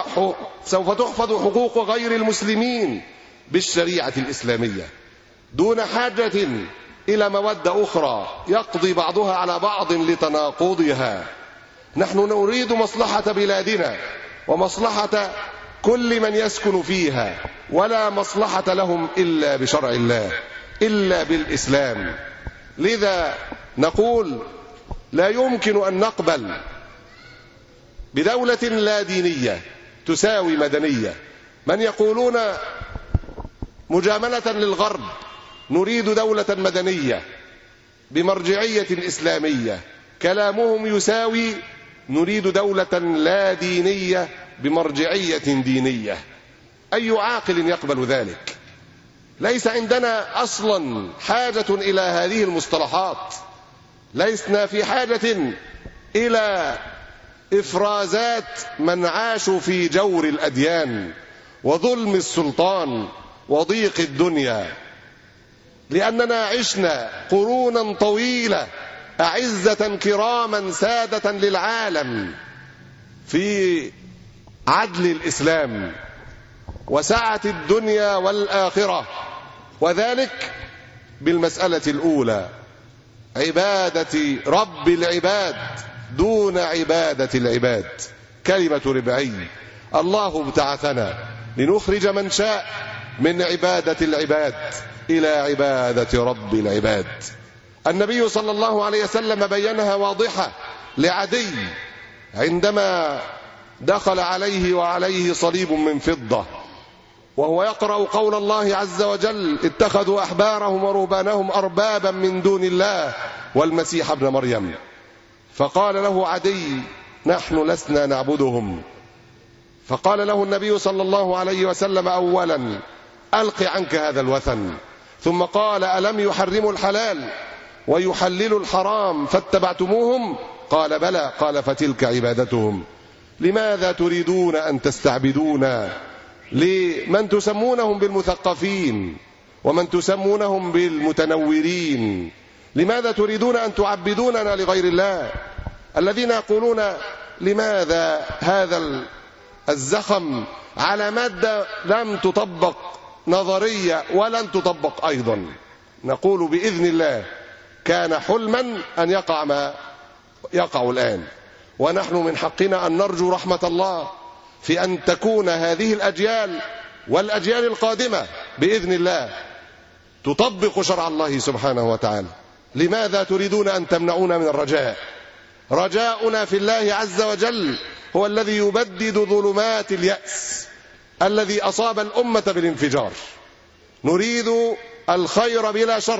تحفظ حقوق غير المسلمين بالشريعة الإسلامية دون حاجة إلى مودة أخرى يقضي بعضها على بعض لتناقضها. نحن نريد مصلحة بلادنا ومصلحة كل من يسكن فيها، ولا مصلحة لهم إلا بشرع الله، إلا بالإسلام. لذا نقول لا يمكن أن نقبل بدولة لا دينية تساوي مدنية. من يقولون مجاملة للغرب نريد دولة مدنية بمرجعية إسلامية، كلامهم يساوي نريد دولة لا دينية بمرجعية دينية. أي عاقل يقبل ذلك؟ ليس عندنا أصلا حاجة إلى هذه المصطلحات، لسنا في حاجة إلى إفرازات من عاشوا في جور الأديان وظلم السلطان وضيق الدنيا، لأننا عشنا قرونا طويلة أعزة كراما سادة للعالم في عدل الإسلام وسعة الدنيا والآخرة، وذلك بالمسألة الأولى، عبادة رب العباد دون عبادة العباد. كلمة ربعي، الله ابتعثنا لنخرج من شاء من عبادة العباد إلى عبادة رب العباد. النبي صلى الله عليه وسلم بينها واضحة لعدي عندما دخل عليه وعليه صليب من فضة وهو يقرأ قول الله عز وجل: اتخذوا أحبارهم ورهبانهم أربابا من دون الله والمسيح ابن مريم. فقال له عدي: نحن لسنا نعبدهم. فقال له النبي صلى الله عليه وسلم: أولا ألق عنك هذا الوثن. ثم قال: ألم يحرموا الحلال ويحللوا الحرام فاتبعتموهم؟ قال: بلى. قال: فتلك عبادتهم. لماذا تريدون أن تستعبدونا لمن تسمونهم بالمثقفين ومن تسمونهم بالمتنورين؟ لماذا تريدون أن تعبدوننا لغير الله؟ الذين يقولون لماذا هذا الزخم على مادة لم تطبق نظرية ولن تطبق أيضا، نقول بإذن الله كان حلما أن يقع ما يقع الآن، ونحن من حقنا أن نرجو رحمة الله في أن تكون هذه الأجيال والأجيال القادمة بإذن الله تطبق شرع الله سبحانه وتعالى. لماذا تريدون أن تمنعونا من الرجاء؟ رجاؤنا في الله عز وجل هو الذي يبدد ظلمات اليأس الذي أصاب الأمة بالانفجار. نريد الخير بلا شر،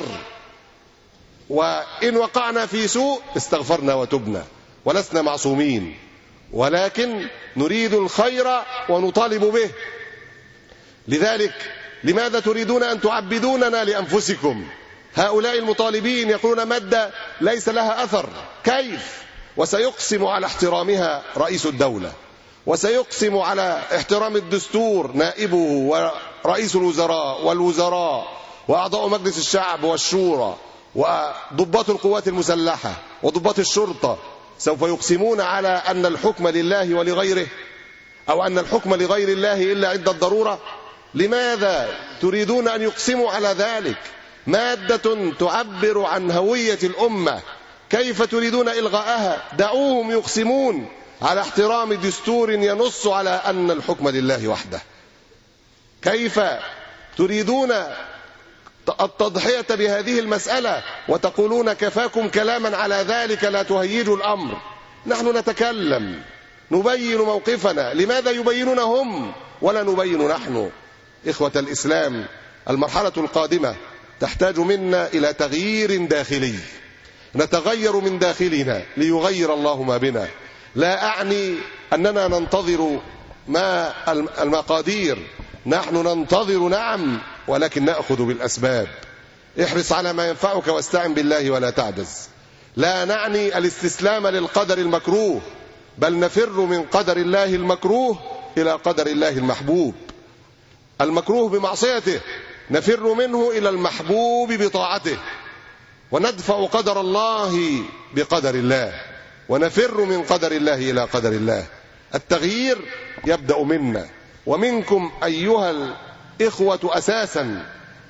وإن وقعنا في سوء استغفرنا وتبنا ولسنا معصومين، ولكن نريد الخير ونطالب به. لذلك لماذا تريدون أن تعبدوننا لأنفسكم؟ هؤلاء المطالبين يقولون مادة ليس لها أثر. كيف؟ وسيقسم على احترامها رئيس الدولة، وسيقسم على احترام الدستور نائبه ورئيس الوزراء والوزراء وأعضاء مجلس الشعب والشورى وضباط القوات المسلحة وضباط الشرطة، سوف يقسمون على أن الحكم لله ولغيره، أو أن الحكم لغير الله إلا عند الضرورة. لماذا تريدون أن يقسموا على ذلك؟ مادة تعبر عن هوية الأمة، كيف تريدون إلغاءها؟ دعوهم يقسمون على احترام دستور ينص على أن الحكم لله وحده. كيف تريدون التضحية بهذه المسألة وتقولون كفاكم كلاما على ذلك لا تهيجوا الأمر؟ نحن نتكلم نبين موقفنا، لماذا يبينون هم ولا نبين نحن؟ إخوة الإسلام، المرحلة القادمة تحتاج منا إلى تغيير داخلي، نتغير من داخلنا ليغير الله ما بنا. لا أعني أننا ننتظر ما المقادير، نحن ننتظر نعم، ولكن نأخذ بالأسباب. احرص على ما ينفعك واستعن بالله ولا تعجز. لا نعني الاستسلام للقدر المكروه، بل نفر من قدر الله المكروه إلى قدر الله المحبوب. المكروه بمعصيته نفر منه إلى المحبوب بطاعته، وندفع قدر الله بقدر الله، ونفر من قدر الله إلى قدر الله. التغيير يبدأ منا ومنكم أيها الإخوة أساسا،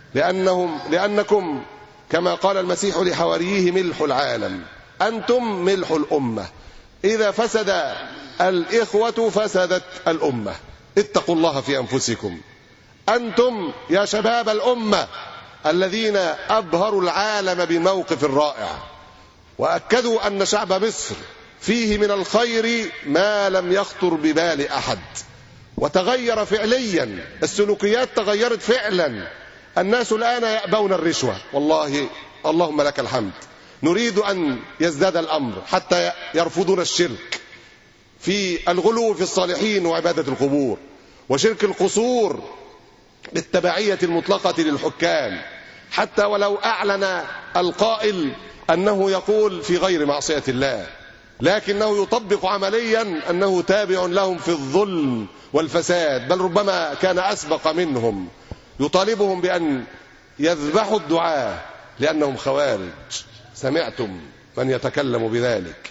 لأنكم كما قال المسيح لحواريه ملح العالم، أنتم ملح الأمة. إذا فسد الإخوة فسدت الأمة. اتقوا الله في أنفسكم. أنتم يا شباب الأمة الذين أبهروا العالم بموقف رائع، وأكدوا أن شعب مصر فيه من الخير ما لم يخطر ببال أحد، وتغير فعليا، السلوكيات تغيرت فعلا. الناس الآن يأبون الرشوة، والله اللهم لك الحمد. نريد أن يزداد الأمر حتى يرفضون الشرك في الغلو في الصالحين وعبادة القبور، وشرك القصور بالتبعية المطلقة للحكام، حتى ولو أعلن القائل أنه يقول في غير معصية الله، لكنه يطبق عمليا أنه تابع لهم في الظلم والفساد، بل ربما كان أسبق منهم. يطالبهم بأن يذبحوا الدعاة لأنهم خوارج. سمعتم من يتكلم بذلك.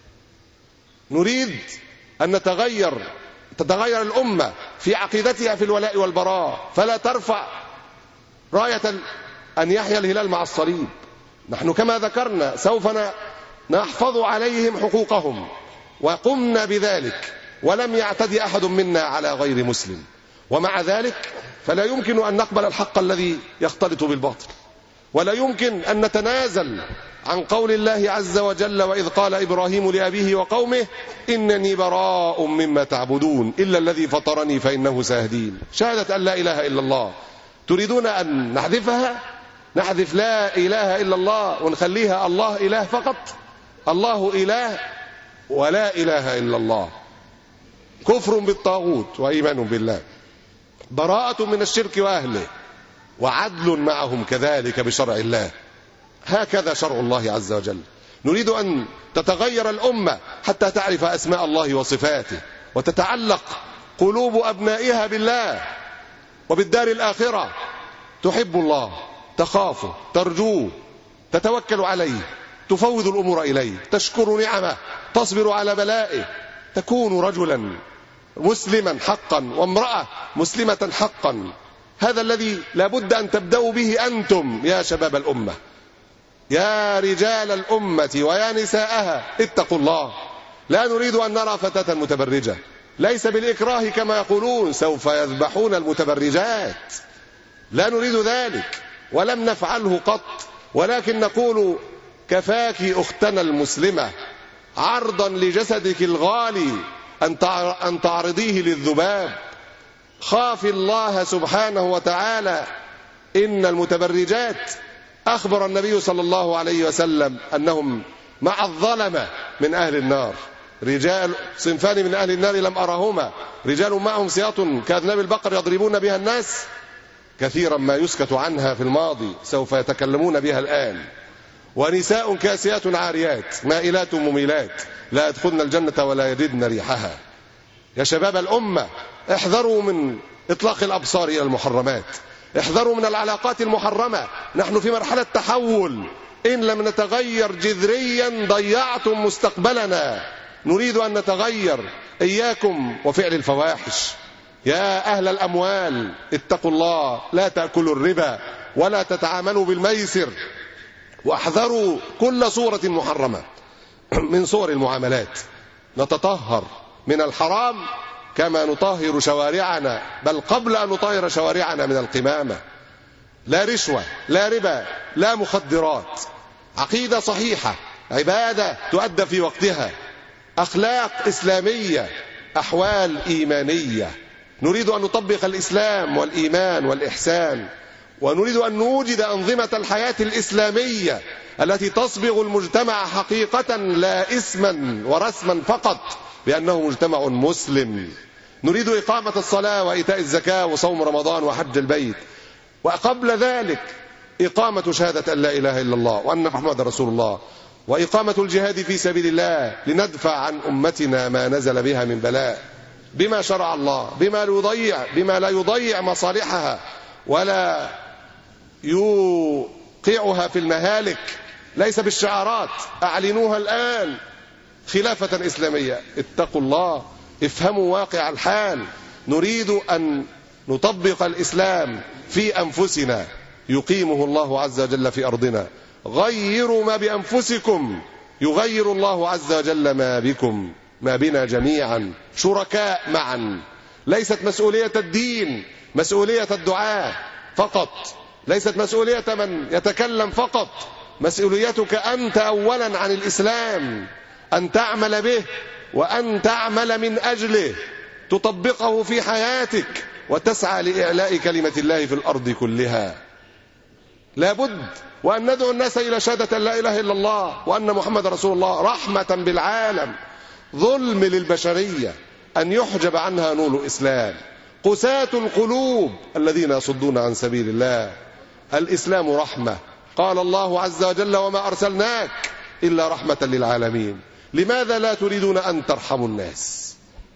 نريد أن تتغير الأمة في عقيدتها في الولاء والبراء، فلا ترفع راية أن يحيا الهلال مع الصليب. نحن كما ذكرنا سوف نحفظ عليهم حقوقهم، وقمنا بذلك، ولم يعتدي أحد منا على غير مسلم. ومع ذلك فلا يمكن أن نقبل الحق الذي يختلط بالباطل، ولا يمكن أن نتنازل عن قول الله عز وجل: وإذ قال إبراهيم لأبيه وقومه إنني براء مما تعبدون إلا الذي فطرني فإنه سيهدين. شهادة أن لا إله إلا الله تريدون أن نحذفها؟ نحذف لا إله إلا الله ونخليها الله إله فقط؟ الله إله ولا إله إلا الله. كفر بالطاغوت وإيمان بالله، براءة من الشرك وأهله، وعدل معهم كذلك بشرع الله. هكذا شرع الله عز وجل. نريد أن تتغير الأمة حتى تعرف أسماء الله وصفاته، وتتعلق قلوب أبنائها بالله وبالدار الآخرة. تحب الله، تخافه، ترجوه، تتوكل عليه، تفوض الأمور إليه، تشكر نعمه، تصبر على بلائه، تكون رجلا مسلما حقا وامرأة مسلمة حقا. هذا الذي لابد أن تبدأوا به أنتم يا شباب الأمة، يا رجال الأمة ويا نساءها. اتقوا الله. لا نريد أن نرى فتاة متبرجة، ليس بالإكراه كما يقولون سوف يذبحون المتبرجات، لا نريد ذلك ولم نفعله قط، ولكن نقول: كفاك أختنا المسلمة عرضا لجسدك الغالي أن تعرضيه للذباب. خاف الله سبحانه وتعالى. إن المتبرجات أخبر النبي صلى الله عليه وسلم أنهم مع الظلمة من أهل النار. رجال صنفان من أهل النار لم أرهما: رجال معهم سياط كأذناب البقر يضربون بها الناس، كثيرا ما يسكت عنها في الماضي، سوف يتكلمون بها الآن. ونساء كاسيات عاريات مائلات مميلات لا يدخلن الجنة ولا يجدن ريحها. يا شباب الأمة، احذروا من إطلاق الأبصار إلى المحرمات، احذروا من العلاقات المحرمة. نحن في مرحلة تحول، إن لم نتغير جذريا ضيعتم مستقبلنا. نريد أن نتغير. إياكم وفعل الفواحش. يا أهل الأموال اتقوا الله، لا تأكلوا الربا ولا تتعاملوا بالميسر، واحذروا كل صورة محرمة من صور المعاملات. نتطهر من الحرام كما نطهر شوارعنا، بل قبل أن نطهر شوارعنا من القمامة. لا رشوة، لا ربا، لا مخدرات. عقيدة صحيحة، عبادة تؤدى في وقتها، أخلاق إسلامية، أحوال إيمانية. نريد أن نطبق الإسلام والإيمان والإحسان، ونريد أن نوجد أنظمة الحياة الإسلامية التي تصبغ المجتمع حقيقة لا اسما ورسما فقط بأنه مجتمع مسلم. نريد إقامة الصلاة وإيتاء الزكاة وصوم رمضان وحج البيت، وقبل ذلك إقامة شهادة أن لا إله إلا الله وأن محمد رسول الله، وإقامة الجهاد في سبيل الله لندفع عن أمتنا ما نزل بها من بلاء بما شرع الله، بما لا يضيع مصالحها ولا يوقعها في المهالك، ليس بالشعارات. أعلنوها الآن خلافة إسلامية. اتقوا الله، افهموا واقع الحال. نريد أن نطبق الإسلام في أنفسنا يقيمه الله عز وجل في أرضنا. غيروا ما بأنفسكم يغير الله عز وجل ما بكم، ما بنا جميعا شركاء معا. ليست مسؤولية الدين مسؤولية الدعاة فقط، ليست مسؤولية من يتكلم فقط، مسؤوليتك أنت أولا عن الإسلام، أن تعمل به وأن تعمل من أجله، تطبقه في حياتك وتسعى لإعلاء كلمة الله في الأرض كلها. لابد وأن ندعو الناس إلى شهادة لا إله إلا الله وأن محمد رسول الله رحمة بالعالم. ظلم للبشرية أن يحجب عنها نور الإسلام. قساة القلوب الذين يصدون عن سبيل الله. الإسلام رحمة، قال الله عز وجل وما أرسلناك إلا رحمة للعالمين. لماذا لا تريدون أن ترحموا الناس؟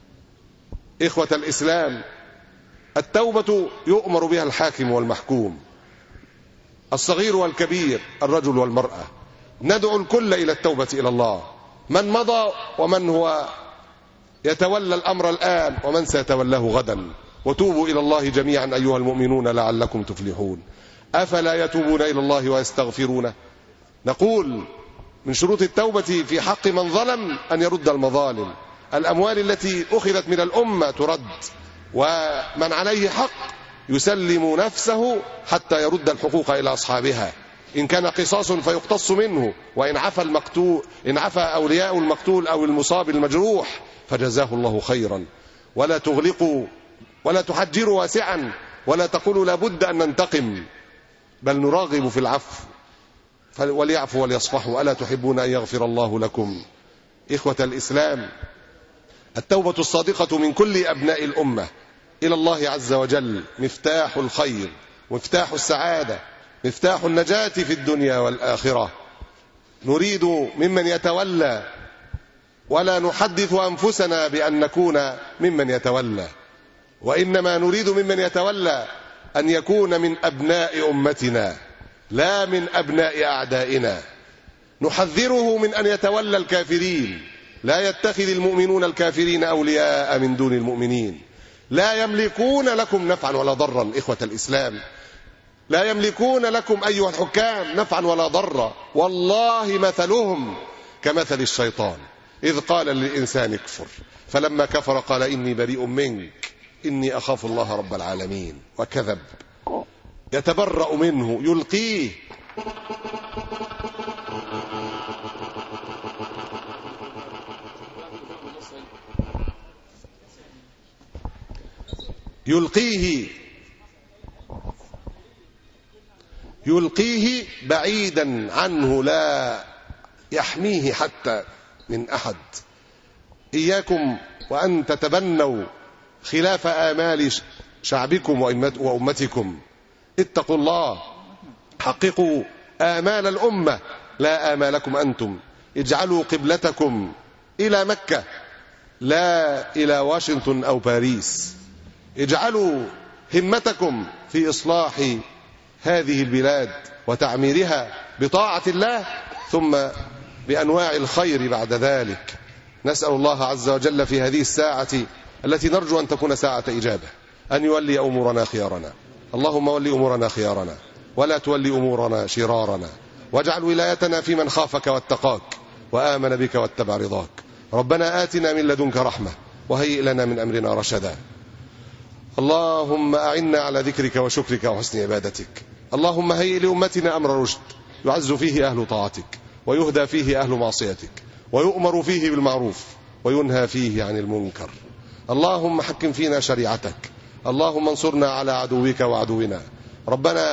إخوة الإسلام، التوبة يؤمر بها الحاكم والمحكوم، الصغير والكبير، الرجل والمرأة. ندعو الكل إلى التوبة إلى الله، من مضى ومن هو يتولى الأمر الآن ومن سيتولاه غدا. وتوبوا إلى الله جميعا أيها المؤمنون لعلكم تفلحون. أفلا يتوبون إلى الله ويستغفرونه؟ نقول من شروط التوبة في حق من ظلم أن يرد المظالم. الأموال التي أخذت من الأمة ترد، ومن عليه حق يسلم نفسه حتى يرد الحقوق إلى أصحابها. إن كان قصاص فيقتص منه، وإن عفى المقتول، إن عفى أولياء المقتول أو المصاب المجروح فجزاه الله خيرا. ولا تغلقوا ولا تحجروا واسعا، ولا تقولوا لابد أن ننتقم، بل نراغب في العفو. وليعفوا وليصفحوا، ألا تحبون أن يغفر الله لكم؟ إخوة الإسلام، التوبة الصادقة من كل أبناء الأمة إلى الله عز وجل مفتاح الخير، مفتاح السعادة، مفتاح النجاة في الدنيا والآخرة. نريد ممن يتولى، ولا نحدث أنفسنا بأن نكون ممن يتولى، وإنما نريد ممن يتولى أن يكون من أبناء أمتنا لا من أبناء أعدائنا. نحذره من أن يتولى الكافرين. لا يتخذ المؤمنون الكافرين أولياء من دون المؤمنين. لا يملكون لكم نفعا ولا ضرا. إخوة الإسلام، لا يملكون لكم أيها الحكام نفعا ولا ضرا. والله مثلهم كمثل الشيطان إذ قال للإنسان اكفر فلما كفر قال إني بريء منك إني أخاف الله رب العالمين، وكذب. يتبرأ منه، يلقيه. يلقيه بعيدا عنه، لا يحميه حتى من أحد. إياكم وأن تتبنوا خلاف آمال شعبكم وأمتكم. اتقوا الله، حققوا آمال الأمة لا آمالكم أنتم. اجعلوا قبلتكم إلى مكة لا إلى واشنطن أو باريس. اجعلوا همتكم في إصلاح هذه البلاد وتعميرها بطاعة الله، ثم بأنواع الخير بعد ذلك. نسأل الله عز وجل في هذه الساعة التي نرجو أن تكون ساعة إجابة أن يولي أمورنا خيارنا. اللهم ولي أمورنا خيارنا ولا تولي أمورنا شرارنا، واجعل ولايتنا في من خافك واتقاك وآمن بك واتبع رضاك. ربنا آتنا من لدنك رحمة وهيئ لنا من أمرنا رشدا. اللهم أعنا على ذكرك وشكرك وحسن عبادتك. اللهم هيئ لأمتنا أمر رشد يعز فيه أهل طاعتك ويهدى فيه أهل معصيتك ويؤمر فيه بالمعروف وينهى فيه عن المنكر. اللهم حكم فينا شريعتك. اللهم انصرنا على عدوك وعدونا. ربنا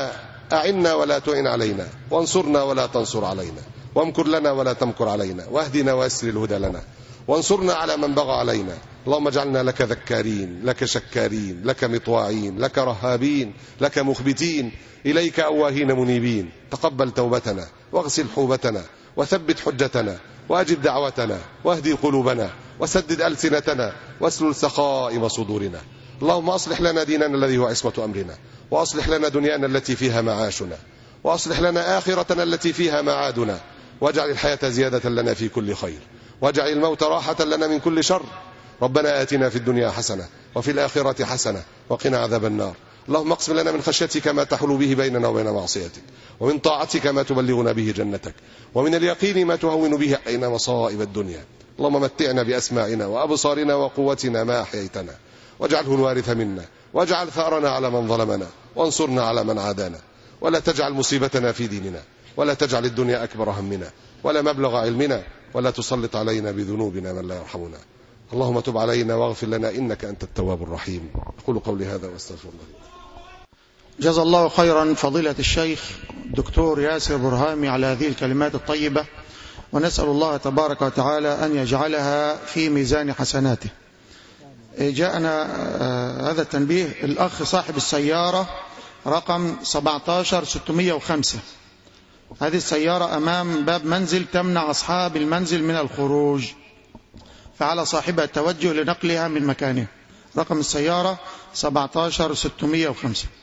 أعنا ولا تعن علينا، وانصرنا ولا تنصر علينا، وامكر لنا ولا تمكر علينا، واهدنا ويسر الهدى لنا، وانصرنا على من بغى علينا. اللهم اجعلنا لك ذكارين، لك شكارين، لك مطواعين، لك رهابين، لك مخبتين، إليك أواهين منيبين. تقبل توبتنا، واغسل حوبتنا، وثبت حجتنا، وأجب دعوتنا، واهدي قلوبنا، وسدد ألسنتنا، واسلل سخائم صدورنا. اللهم أصلح لنا ديننا الذي هو عصمة أمرنا، وأصلح لنا دنيانا التي فيها معاشنا، وأصلح لنا آخرتنا التي فيها معادنا، واجعل الحياة زيادة لنا في كل خير، واجعل الموت راحة لنا من كل شر. ربنا آتنا في الدنيا حسنة، وفي الآخرة حسنة، وقنا عذاب النار. اللهم اقسم لنا من خشيتك ما تحول به بيننا وبين معصيتك، ومن طاعتك ما تبلغنا به جنتك، ومن اليقين ما تهون به علينا مصائب الدنيا. اللهم متعنا بأسماعنا وأبصارنا وقوتنا ما أحييتنا، واجعله الوارث منا، واجعل ثأرنا على من ظلمنا، وانصرنا على من عادانا، ولا تجعل مصيبتنا في ديننا، ولا تجعل الدنيا أكبر همنا، ولا مبلغ علمنا، ولا تسلط علينا بذنوبنا من لا يرحمنا. اللهم تب علينا واغفر لنا إنك أنت التواب الرحيم. أقول قولي هذا واستغفر الله. جزا الله خيرا فضيلة الشيخ الدكتور ياسر برهامي على هذه الكلمات الطيبة، ونسأل الله تبارك وتعالى أن يجعلها في ميزان حسناته. جاءنا هذا التنبيه، الأخ صاحب السيارة رقم 17605، هذه السيارة أمام باب منزل تمنع أصحاب المنزل من الخروج، فعلى صاحبها التوجه لنقلها من مكانه. رقم السيارة 17605.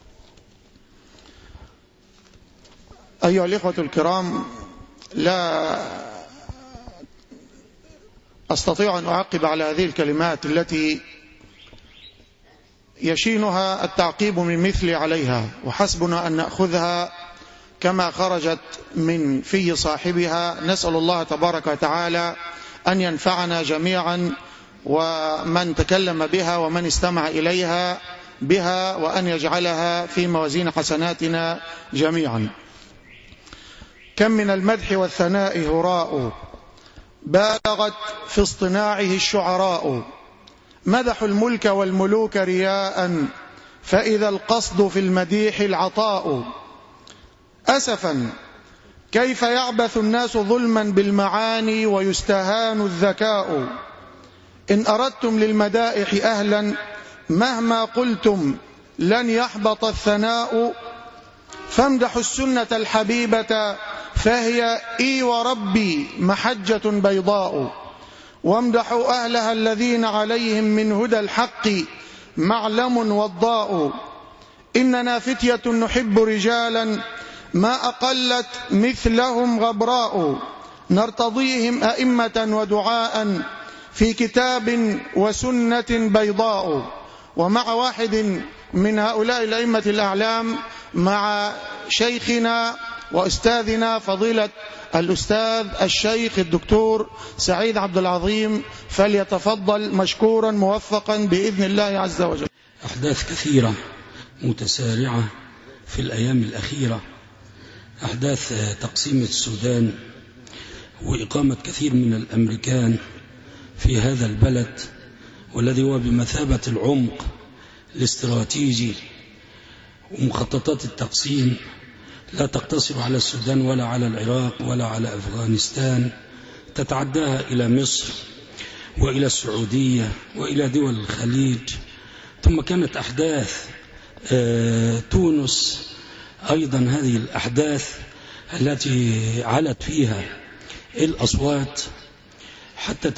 أيها الإخوة الكرام، لا أستطيع أن أعقب على هذه الكلمات التي يشينها التعقيب من مثل عليها، وحسبنا أن نأخذها كما خرجت من في صاحبها. نسأل الله تبارك وتعالى أن ينفعنا جميعا ومن تكلم بها ومن استمع إليها بها، وأن يجعلها في موازين حسناتنا جميعا. كم من المدح والثناء هراء، بالغت في اصطناعه الشعراء، مدحوا الملك والملوك رياء، فإذا القصد في المديح العطاء. أسفا كيف يعبث الناس ظلما بالمعاني ويستهان الذكاء. إن أردتم للمدائح أهلا مهما قلتم لن يحبط الثناء، فامدحوا السنة الحبيبة فهي إي وربي محجة بيضاء، وامدحوا أهلها الذين عليهم من هدى الحق معلم وضاء. إننا فتية نحب رجالا ما أقلت مثلهم غبراء، نرتضيهم أئمة ودعاء في كتاب وسنة بيضاء. ومع واحد من هؤلاء الأئمة الأعلام، مع شيخنا وأستاذنا فضيلة الأستاذ الشيخ الدكتور سعيد عبد العظيم، فليتفضل مشكورا موفقا بإذن الله عز وجل. أحداث كثيرة متسارعة في الأيام الأخيرة، أحداث تقسيم السودان وإقامة كثير من الأمريكان في هذا البلد، والذي هو بمثابة العمق الاستراتيجي، ومخططات التقسيم لا تقتصر على السودان ولا على العراق ولا على أفغانستان، تتعداها إلى مصر وإلى السعودية وإلى دول الخليج. ثم كانت أحداث تونس أيضا، هذه الأحداث التي علت فيها الأصوات حتى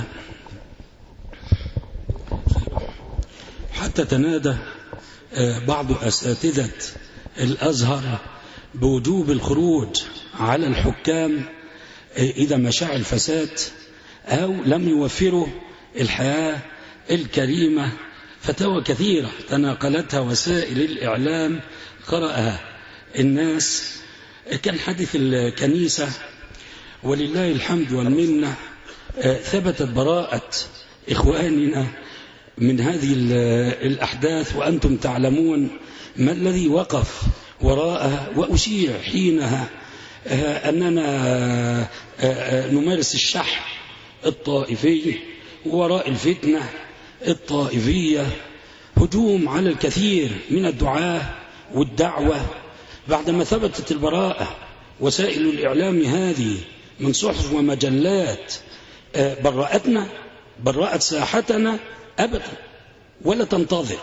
تنادى بعض أساتذة الأزهر بوجوب الخروج على الحكام إذا ما شاع الفساد أو لم يوفروا الحياة الكريمة. فتاوى كثيرة تناقلتها وسائل الإعلام، قرأها الناس. كان حديث الكنيسة ولله الحمد والمنة، ثبتت براءة إخواننا من هذه الأحداث، وأنتم تعلمون ما الذي وقف وراءها. وأشيع حينها أننا نمارس الشح الطائفي وراء الفتنة الطائفية، هجوم على الكثير من الدعاة والدعوة بعدما ثبتت البراءة. وسائل الإعلام هذه من صحف ومجلات برأت ساحتنا أبدا، ولا تنتظر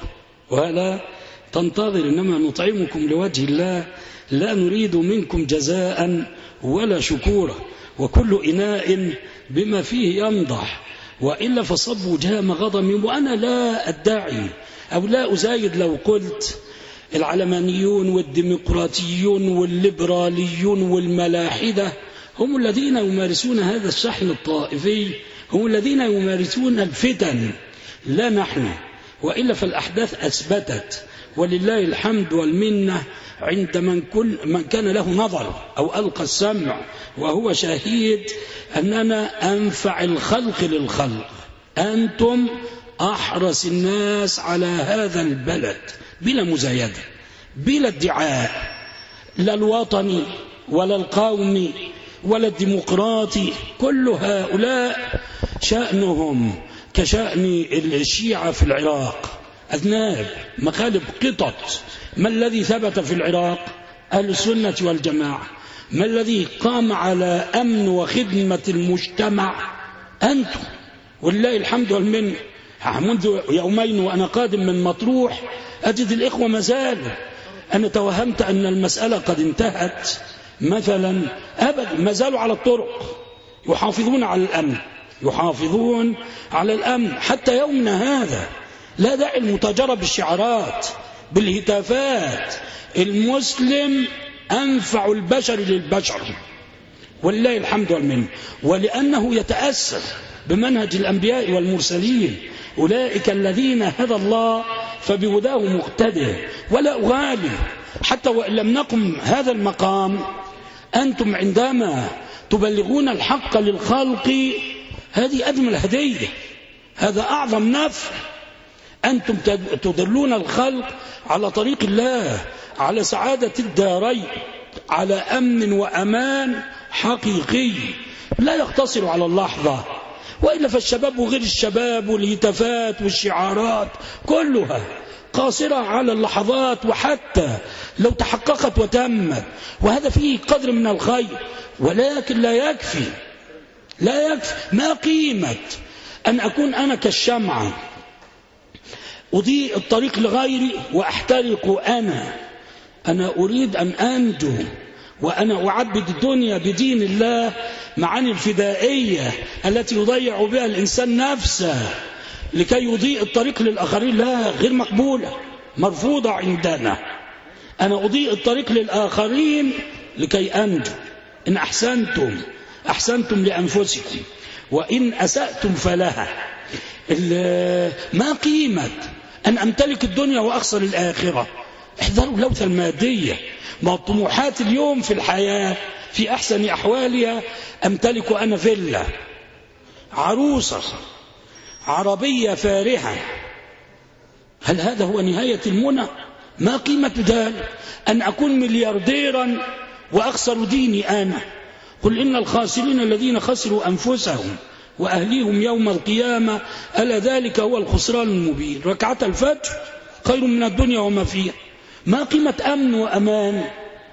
إنما نطعمكم لوجه الله لا نريد منكم جزاء ولا شكورا، وكل إناء بما فيه ينضح، وإلا فصبوا جام غضم. وأنا لا أدعي أو لا أزايد لو قلت العلمانيون والديمقراطيون والليبراليون والملاحدة هم الذين يمارسون هذا الشحن الطائفي، هم الذين يمارسون الفتن، لا نحن. وإلا فالأحداث أثبتت ولله الحمد والمنة عند من كان له نظر أو ألقى السمع وهو شهيد أننا أنفع الخلق للخلق. أنتم أحرص الناس على هذا البلد بلا مزايدة بلا ادعاء، لا الوطني ولا القومي ولا الديمقراطي. كل هؤلاء شأنهم كشأن الشيعة في العراق، أذناب مخالب قطط. ما الذي ثبت في العراق؟ أهل السنة والجماعة. ما الذي قام على أمن وخدمة المجتمع؟ أنتم والله الحمد والمنة. منذ يومين وأنا قادم من مطروح أجد الإخوة مازالوا. أنا توهمت أن المسألة قد انتهت مثلا، أبدا، ما زالوا على الطرق يحافظون على الأمن حتى يومنا هذا. لا داعي المتاجرة بالشعارات بالهتافات. المسلم أنفع البشر للبشر والله الحمد والمنة، ولأنه يتأثر بمنهج الأنبياء والمرسلين. أولئك الذين هدى الله فبهداه مقتدى. ولا أغالي حتى وإن لم نقم هذا المقام، أنتم عندما تبلغون الحق للخلق هذه أجمل هدية، هذا أعظم نفع. أنتم تدلون الخلق على طريق الله، على سعادة الدارين، على أمن وأمان حقيقي لا يقتصر على اللحظة. وإلا فالشباب وغير الشباب والهتافات والشعارات كلها قاصرة على اللحظات، وحتى لو تحققت وتمت وهذا فيه قدر من الخير، ولكن لا يكفي. ما قيمة أن أكون أنا كالشمعة أضيء الطريق لغيري وأحترق أنا أريد أن أنجو، وأنا أعبد الدنيا بدين الله. معاني الفدائية التي يضيع بها الإنسان نفسه لكي يضيء الطريق للآخرين لا، غير مقبولة، مرفوضة عندنا. أنا أضيء الطريق للآخرين لكي أنجو. إن أحسنتم لأنفسكم وإن أسأتم فلها. ما قيمة أن أمتلك الدنيا وأخسر الآخرة؟ احذروا اللوثة المادية. ما الطموحات اليوم في الحياة في أحسن أحوالها أمتلك أنا فيلا، عروسة، عربية فارهة. هل هذا هو نهاية المنى؟ ما قيمة ذلك؟ أن أكون مليارديرا وأخسر ديني أنا. قل إن الخاسرين الذين خسروا أنفسهم وأهليهم يوم القيامة ألا ذلك هو الخسران المبين. ركعة الفجر خير من الدنيا وما فيها. ما قيمة أمن وأمان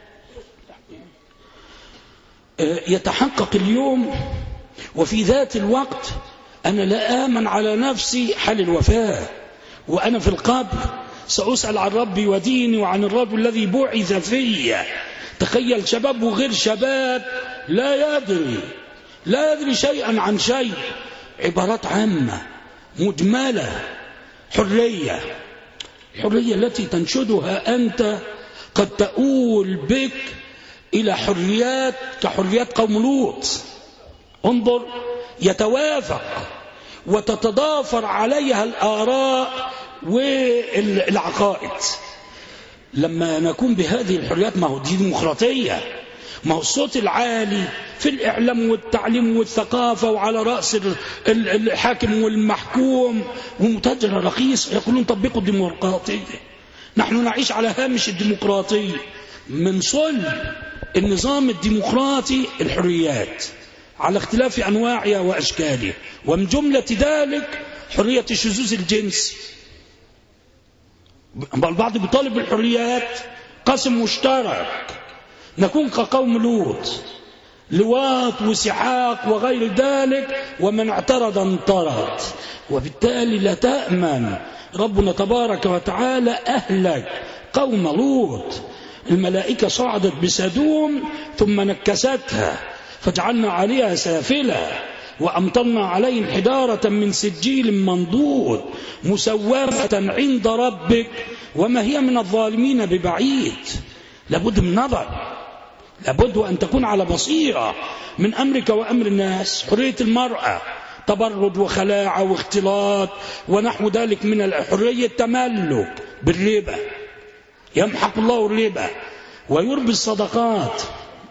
يتحقق اليوم وفي ذات الوقت أنا لا آمن على نفسي حال الوفاة، وأنا في القبر سأسأل عن ربي وديني وعن الرجل الذي بعث فيا. تخيل شباب وغير شباب لا يدري شيئا عن شيء، عبارات عامة مجملة. حرية التي تنشدها أنت قد تؤول بك إلى حريات كحريات قوم لوط. انظر، يتوافق وتتضافر عليها الآراء والعقائد. لما نكون بهذه الحريات، ما هو دي ديمقراطية، ما هو الصوت العالي في الإعلام والتعليم والثقافة، وعلى رأس الحاكم والمحكوم ومتاجر رخيص يقولون طبقوا الديمقراطية. نحن نعيش على هامش الديمقراطية. من صلب النظام الديمقراطي الحريات على اختلاف أنواعها وأشكالها، ومن جملة ذلك حرية الشذوذ الجنسي. البعض بيطالب بالحريات قسم مشترك، نكون كقوم لوط، لواط وسحاق وغير ذلك، ومن اعترض انطرد. وبالتالي لا تأمن. ربنا تبارك وتعالى أهلك قوم لوط. الملائكة صعدت بسدوم ثم نكستها فجعلنا عليها سافلة وأمطرنا عليهم حجارة من سجيل منضود مسومة عند ربك وما هي من الظالمين ببعيد. لابد من نظر، لابد أن تكون على بصيرة من أمرك وأمر الناس. حرية المرأة، تبرج وخلاعة واختلاط ونحو ذلك من الحرية. تملك بالربا، يمحق الله الربا ويربي الصدقات.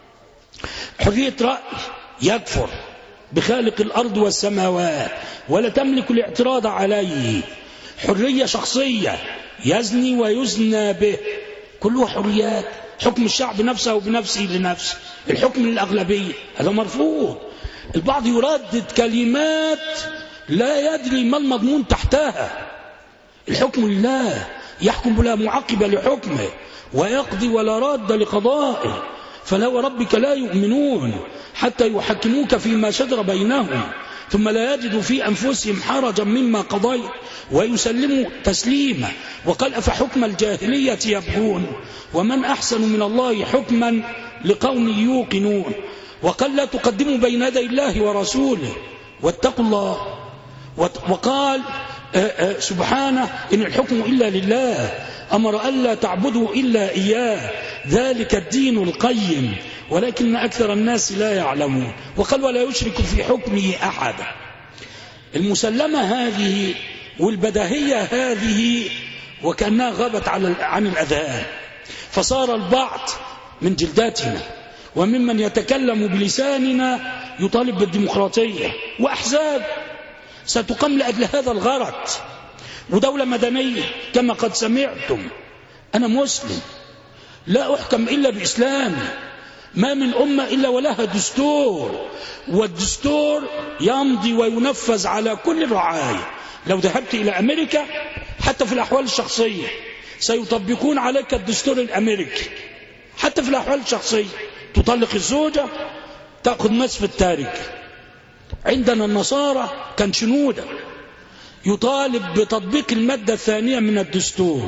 حرية رأي، يكفر بخالق الأرض والسماوات ولا تملك الاعتراض عليه. حرية شخصية، يزني ويزنى به، كلها حريات. حكم الشعب نفسه بنفسه لنفسه، الحكم للأغلبية، هذا مرفوض. البعض يردد كلمات لا يدري ما المضمون تحتها. الحكم لله، يحكم بلا معقب لحكمه ويقضي ولا راد لقضائه. فلا وربك لا يؤمنون حتى يحكموك فيما شجر بينهم ثم لا يجدوا في أنفسهم حرجا مما قضيت ويسلموا تسليما. وقال أفحكم الجاهلية يبغون ومن أحسن من الله حكما لقوم يوقنون. وقال لا تقدموا بين يدي الله ورسوله واتقوا الله. وقال سبحانه إن الحكم إلا لله أمر ألا تعبدوا إلا إياه ذلك الدين القيم ولكن أكثر الناس لا يعلمون. وقال ولا يشرك في حكمه أحدا. المسلمة هذه والبداهية هذه وكأنها غابت عن الأذهان، فصار البعض من جلداتنا وممن يتكلم بلساننا يطالب بالديمقراطية وأحزاب ستقام لأجل هذا الغرض ودولة مدنية كما قد سمعتم. أنا مسلم لا أحكم إلا بإسلامي، ما من أمة إلا ولها دستور، والدستور يمضي وينفذ على كل الرعاية. لو ذهبت إلى أمريكا حتى في الأحوال الشخصية سيطبقون عليك الدستور الأمريكي. حتى في الأحوال الشخصية تطلق الزوجة تأخذ نصف التارك. عندنا النصارى كان شنودة يطالب بتطبيق المادة الثانية من الدستور.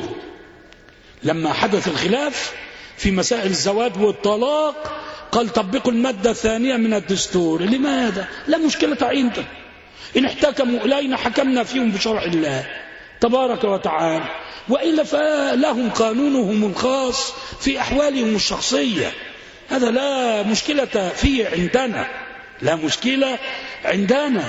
لما حدث الخلاف في مسائل الزواج والطلاق قال طبقوا المادة الثانية من الدستور. لماذا؟ لا مشكلة عندنا، إن احتكموا إلينا حكمنا فيهم بشرع الله تبارك وتعالى، وإلا فلهم قانونهم الخاص في أحوالهم الشخصية. هذا لا مشكلة فيه عندنا، لا مشكلة عندنا.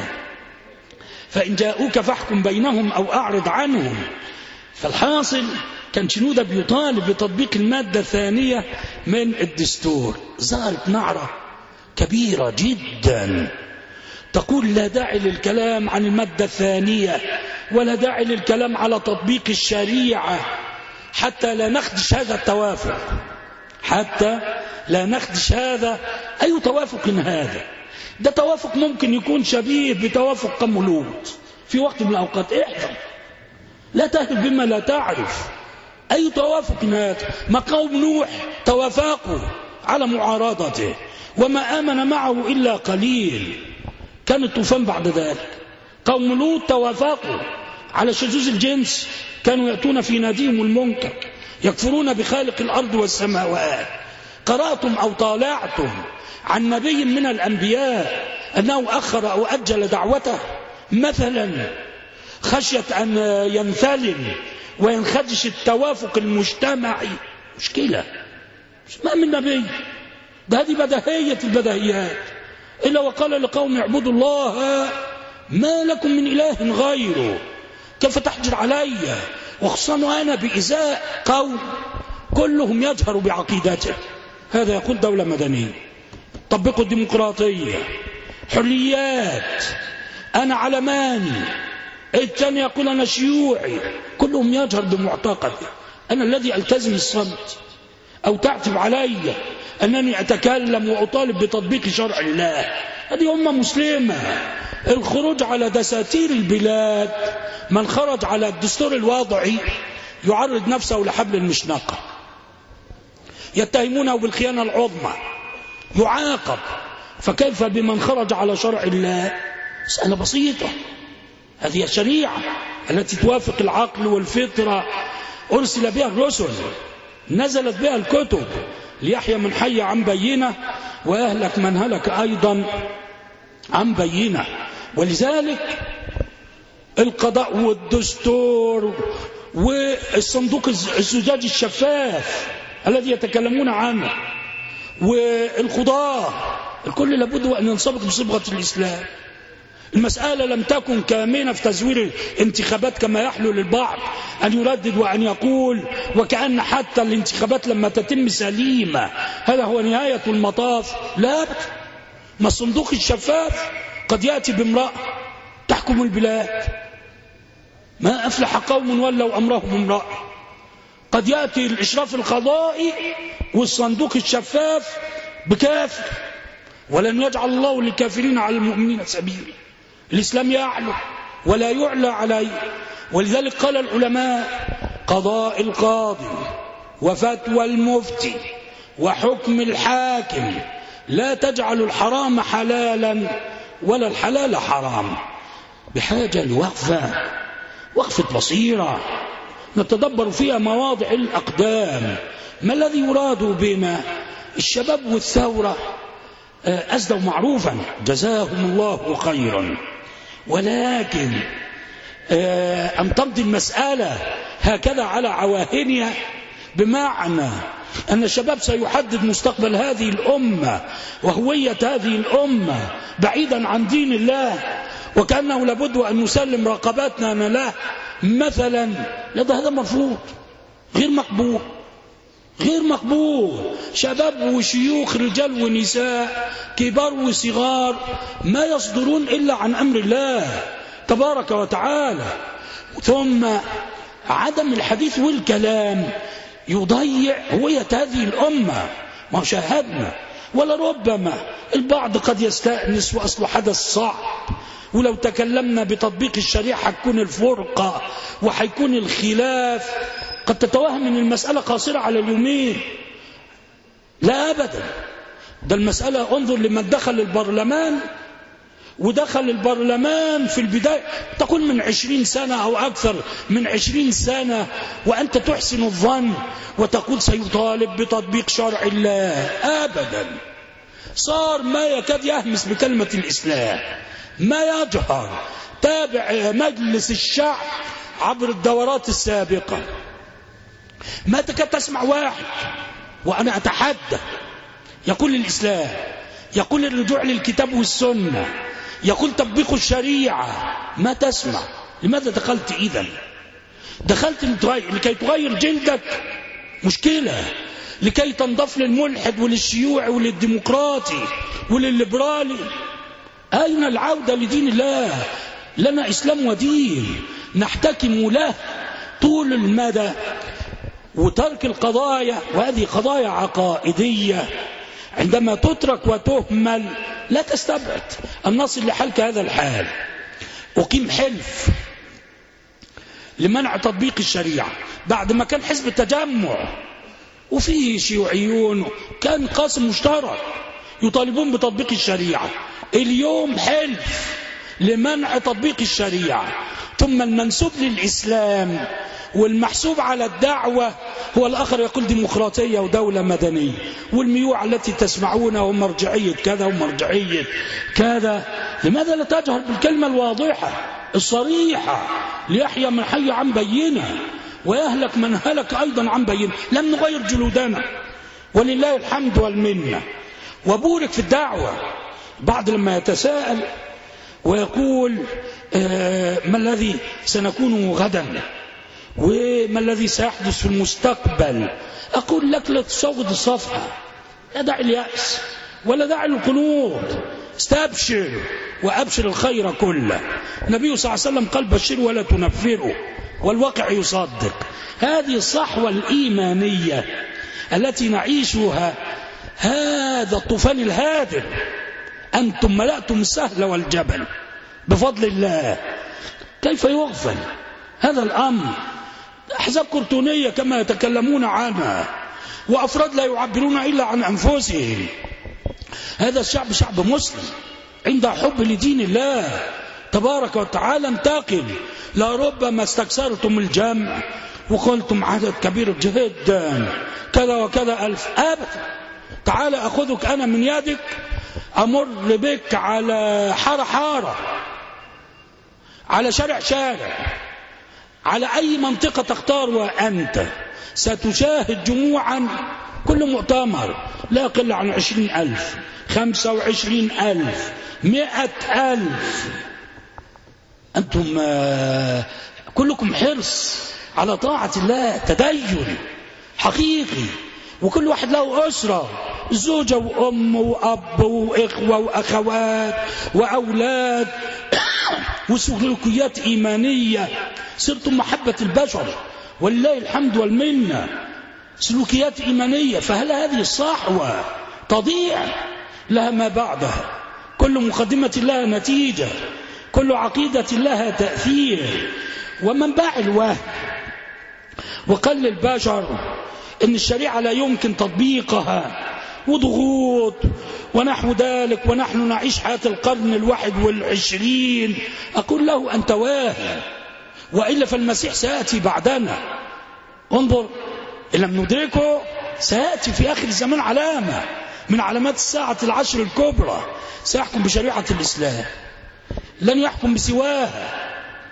فإن جاءوك فاحكم بينهم أو أعرض عنهم. فالحاصل كان شنودة بيطالب بتطبيق المادة الثانية من الدستور. ظهرت نعرة كبيرة جدا تقول لا داعي للكلام عن المادة الثانية ولا داعي للكلام على تطبيق الشريعة حتى لا نخدش هذا التوافق، حتى لا نخدش هذا. أي توافق هذا؟ ده توافق ممكن يكون شبيه بتوافق قوم لوط في وقت من الأوقات. احذر، لا تهل بما لا تعرف. أي توافق هذا؟ ما قوم نوح توافقوا على معارضته وما آمن معه إلا قليل، كان الطوفان بعد ذلك. قوم لوط توافقوا على شذوذ الجنس، كانوا يأتون في ناديهم المنكر يكفرون بخالق الأرض والسماوات. قرأتم أو طالعتم عن نبي من الأنبياء أنه أخر أو أجل دعوته مثلا خشية أن ينثلم وينخدش التوافق المجتمعي؟ مشكلة، ما من نبي. ده هذه بدهية البدهيات. إلا وقال لقوم اعبدوا الله ما لكم من إله غيره. كيف تحجر علي وخصوصا أنا بإزاء قوم كلهم يجهر بعقيدته؟ هذا يقول دولة مدنية، طبقوا الديمقراطية، حريات، أنا علماني، الثاني يقول أنا شيوعي، كلهم يجهر بمعتقده. أنا الذي ألتزم الصمت أو تعتب علي أنني أتكلم وأطالب بتطبيق شرع الله. هذه أمة مسلمة. الخروج على دساتير البلاد، من خرج على الدستور الوضعي يعرض نفسه لحبل المشنقة. يتهمونه بالخيانة العظمى يعاقب، فكيف بمن خرج على شرع الله؟ مسألة بسيطة. هذه الشريعة التي توافق العقل والفطرة، أرسل بها الرسل، نزلت بها الكتب، ليحيى من حي عن بينة ويهلك من هلك أيضا عن بينة. ولذلك القضاء والدستور والصندوق الزجاج الشفاف الذي يتكلمون عنه والقضاء، الكل لابد أن ينصبغ بصبغة الإسلام. المسألة لم تكن كامنة في تزوير الانتخابات كما يحلو للبعض أن يردد وأن يقول وكأن حتى الانتخابات لما تتم سليمة هذا هو نهاية المطاف. لا، ما الصندوق الشفاف قد يأتي بامرأة تحكم البلاد، ما أفلح قوم ولوا أمرهم امرأة. قد يأتي الإشراف القضائي والصندوق الشفاف بكافر، ولن يجعل الله للكافرين على المؤمنين سبيلا. الإسلام يعلو ولا يعلى عليه. ولذلك قال العلماء: قضاء القاضي وفتوى المفتي وحكم الحاكم لا تجعل الحرام حلالا ولا الحلال حرام. بحاجة وقفة بصيرة نتدبر فيها مواضع الأقدام. ما الذي يراد بنا؟ الشباب والثورة أسدوا معروفا جزاهم الله خيرا، ولكن أن تمضي المسألة هكذا على عواهنها، بمعنى أن الشباب سيحدد مستقبل هذه الأمة وهوية هذه الأمة بعيدا عن دين الله، وكأنه لابد أن نسلم رقباتنا له مثلا. هذا مرفوض، غير مقبول، غير مقبول. شباب وشيوخ، رجال ونساء، كبار وصغار، ما يصدرون إلا عن أمر الله تبارك وتعالى. ثم عدم الحديث والكلام يضيع هوية هذه الأمة. ما شاهدنا، ولربما البعض قد يستأنس وأصل حدث صعب، ولو تكلمنا بتطبيق الشريعة حتكون الفرقة وحيكون الخلاف. قد تتوهم ان المسألة قاصرة على اليومين. لا أبدا، ده المسألة انظر لمن دخل البرلمان، ودخل البرلمان في البداية تقول من 20 سنة أو أكثر من 20 سنة، وأنت تحسن الظن وتقول سيطالب بتطبيق شرع الله. أبدا، صار ما يكاد يهمس بكلمة الإسلام، ما يجهر. تابع مجلس الشعب عبر الدورات السابقة، ما تكاد تسمع واحد، وأنا أتحدى، يقول الإسلام، يقول الرجوع للكتاب والسنة، يقول تطبيق الشريعة. ما تسمع. لماذا دخلت إذن؟ دخلت لكي تغير جلدك؟ مشكلة. لكي تنضف للملحد وللشيوعي وللديمقراطي وللليبرالي؟ أين العودة لدين الله؟ لنا إسلام ودين نحتكم له طول المدى. وترك القضايا، وهذه قضايا عقائدية، عندما تترك وتهمل لا تستبعد أن نصل لحلك هذا الحال. أقيم حلف لمنع تطبيق الشريعة بعد ما كان حزب التجمع وفيه شيوعيون، كان قاسم مشترك يطالبون بتطبيق الشريعة. اليوم حلف لمنع تطبيق الشريعة. ثم المنسوب للإسلام والمحسوب على الدعوة هو الآخر يقول ديمقراطية ودولة مدنية، والميوع التي تسمعونها ومرجعية كذا ومرجعية كذا. لماذا لا تجهر بالكلمة الواضحة الصريحة؟ ليحيى من حي عن بينة ويهلك من هلك أيضا عن بينة. لم نغير جلودنا ولله الحمد والمنة. وبورك في الدعوة. بعض لما يتساءل ويقول ما الذي سنكون غدا وما الذي سيحدث في المستقبل، أقول لك لا تصوت الصفحة، لا داعي اليأس ولا داعي القنوط، استبشر وأبشر الخير كله. النبي صلى الله عليه وسلم قال بشروا ولا تنفروا، والواقع يصدق. هذه الصحوة الإيمانية التي نعيشها، هذا الطوفان الهادر. أنتم ملأتم السهل والجبل بفضل الله، كيف يغفل هذا الأمر؟ أحزاب كرتونية كما يتكلمون عنها، وأفراد لا يعبرون إلا عن أنفسهم. هذا الشعب شعب مسلم عنده حب لدين الله تبارك وتعالى. انتقل لربما استكثرتم الجمع وقلتم عدد كبير جدا كذا وكذا ألف، أبدا. تعال أخذك أنا من يدك أمر بك على حارة على شارع على أي منطقة تختار، وأنت ستشاهد جموعا كل مؤتمر لا يقل عن 20,000 25,000 100,000. أنتم كلكم حرص على طاعة الله، تدين حقيقي، وكل واحد له أسرة، زوجة وأم وأب وإخوة وأخوات وأولاد وسلوكيات إيمانية. صرتم محبة البشر ولله الحمد والمنة، سلوكيات إيمانية. فهل هذه الصحوة تضيع؟ لها ما بعدها. كل مقدمة لها نتيجة، كل عقيدة لها تأثير. ومن باع الوهم وقال للبشر إن الشريعة لا يمكن تطبيقها وضغوط ونحو ذلك، ونحن نعيش حياة القرن 21، أقول له أنت واهم، وإلا فالمسيح سيأتي بعدنا. انظر، إن لم ندركه سيأتي في آخر الزمان علامة من علامات الساعة 10 الكبرى، سيحكم بشريعة الإسلام، لن يحكم بسواها.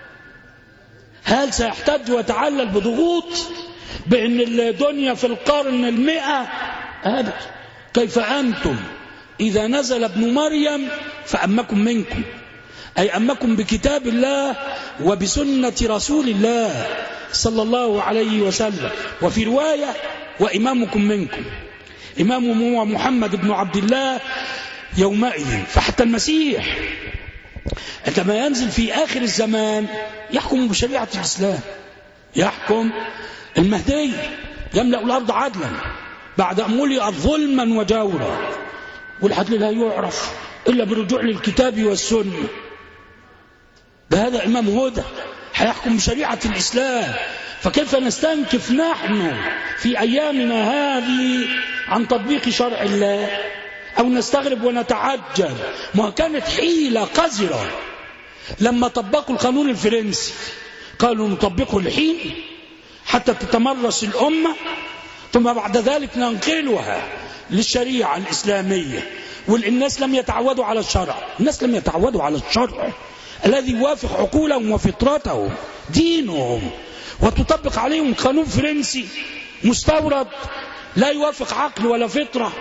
هل سيحتج ويتعلل بضغوط بأن الدنيا في القرن 100؟ أبدا. كيف أنتم إذا نزل ابن مريم فأمكم منكم، أي أمكم بكتاب الله وبسنة رسول الله صلى الله عليه وسلم. وفي رواية وإمامكم منكم، إمامهم هو محمد بن عبد الله يومئذ. فحتى المسيح عندما ينزل في آخر الزمان يحكم بشريعة الإسلام، يحكم. المهدي يملأ الأرض عدلا بعد أن ملئت ظلما وجورا، والعدل لا يعرف إلا بالرجوع للكتاب والسنة. هذا إمام هدى حيحكم بشريعة الإسلام. فكيف نستنكف نحن في أيامنا هذه عن تطبيق شرع الله، أو نستغرب ونتعجب؟ ما كانت حيلة قذرة لما طبقوا القانون الفرنسي، قالوا نطبقه الحين حتى تتمرس الأمة، ثم بعد ذلك ننقلها للشريعة الإسلامية. والناس لم يتعودوا على الشرع، الناس لم يتعودوا على الشرع الذي يوافق عقولهم وفطرتهم دينهم، وتطبق عليهم قانون فرنسي مستورد لا يوافق عقل ولا فطرة.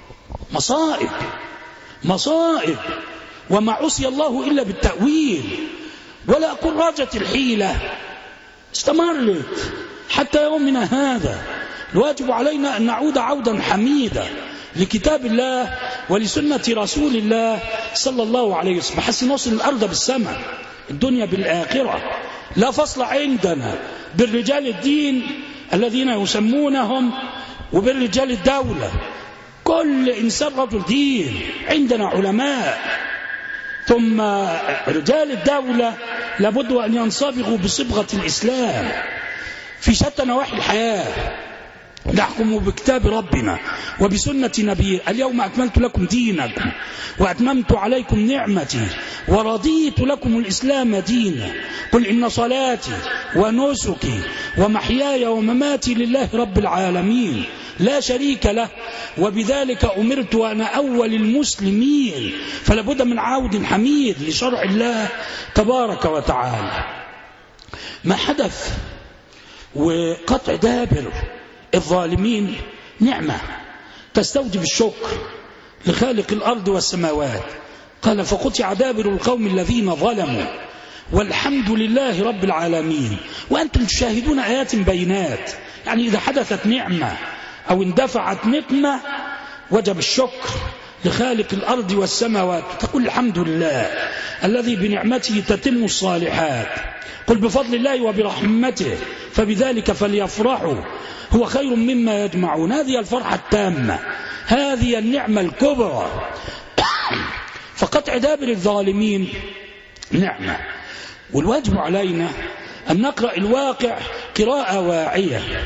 مصائب. وما عصي الله إلا بالتأويل. ولا أقول راجت الحيلة، استمرت حتى يومنا هذا. الواجب علينا أن نعود عودا حميدا لكتاب الله ولسنة رسول الله صلى الله عليه وسلم، بحيث نصل الأرض بالسماء، الدنيا بالآخرة. لا فصل عندنا بالرجال الدين الذين يسمونهم وبالرجال الدولة. كل إنسان رجل دين، عندنا علماء. ثم رجال الدولة لابد أن ينصبغوا بصبغة الإسلام في شتى نواحي الحياة. نحكم بكتاب ربنا وبسنة نبيه. اليوم أكملت لكم دينكم وأتممت عليكم نعمتي ورضيت لكم الإسلام دينا. قل إن صلاتي ونسكي ومحياي ومماتي لله رب العالمين لا شريك له، وبذلك أمرت وأنا أول المسلمين. فلابد من عود حميد لشرع الله تبارك وتعالى. ما حدث وقطع دابر الظالمين نعمة تستوجب الشكر لخالق الأرض والسماوات. قال فقطع دابر القوم الذين ظلموا والحمد لله رب العالمين. وأنتم تشاهدون آيات بينات، يعني إذا حدثت نعمة أو اندفعت نقمة وجب الشكر لخالق الأرض والسماوات، تقول الحمد لله الذي بنعمته تتم الصالحات. قل بفضل الله وبرحمته فبذلك فليفرحوا هو خير مما يجمعون. هذه الفرحة التامة، هذه النعمة الكبرى. فقطع دابر الظالمين نعمة. والواجب علينا أن نقرأ الواقع قراءة واعية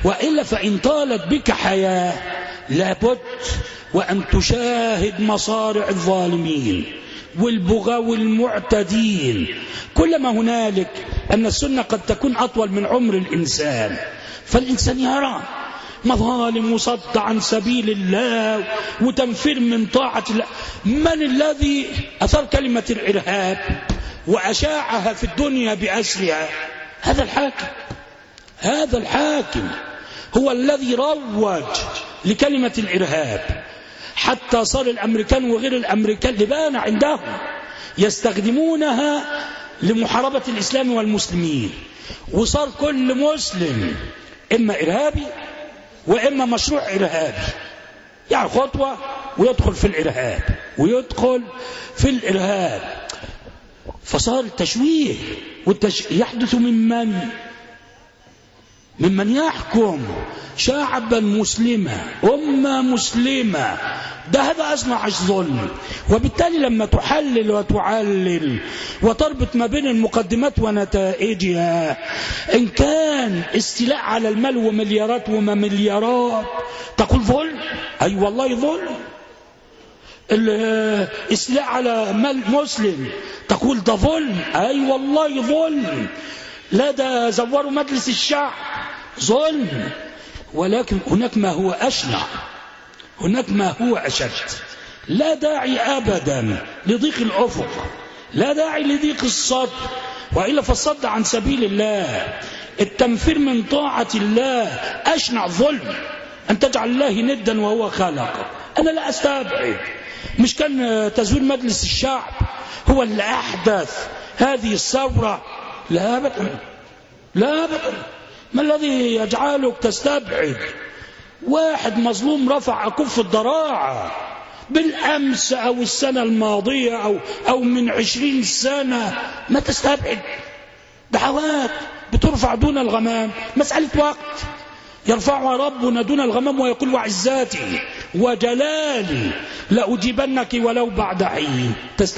وإلا فإن طالت بك حياة لابد وأن تشاهد مصارع الظالمين والبغاة والمعتدين. كلما هنالك أن السنة قد تكون أطول من عمر الإنسان، فالإنسان يرى مظالم وصد عن سبيل الله وتنفير من طاعة الله. من الذي أثار كلمة الإرهاب وأشاعها في الدنيا بأسرها؟ هذا الحاكم. هذا الحاكم هو الذي روج لكلمة الإرهاب، حتى صار الأمريكان وغير الأمريكان لبان عندهم يستخدمونها لمحاربة الإسلام والمسلمين، وصار كل مسلم إما إرهابي وإما مشروع إرهابي، يعني خطوة ويدخل في الإرهاب ويدخل في الإرهاب. فصار التشويه يحدث ممن يحكم شعبا مسلما أمة مسلمة. ده هذا أصنع الظلم. وبالتالي لما تحلل وتعلل وتربط ما بين المقدمات ونتائجها، إن كان استيلاء على المال ومليارات وما مليارات تقول ظلم، أي والله ظلم. الاستيلاء على مال مسلم تقول ده ظلم، أي والله ظلم. لا ده زوروا مجلس الشعب، ظلم. ولكن هناك ما هو أشنع، هناك ما هو أشد. لا داعي أبدا لضيق الأفق، لا داعي لضيق الصدر، وإلا فالصد عن سبيل الله، التنفير من طاعة الله أشنع ظلم. أن تجعل الله ندا وهو خالق. أنا لا أستبعد، مش كان تزوير مجلس الشعب هو اللي أحدث هذه الثورة؟ لا أبدا، لا أبدا. ما الذي يجعلك تستبعد واحد مظلوم رفع أكف الضراعة بالأمس أو السنة الماضية أو من 20 سنة؟ ما تستبعد. دعوات بترفع دون الغمام، مسألة وقت. يرفعها ربنا دون الغمام ويقول وعزاتي وجلالي لأجيبنك ولو بعد حين.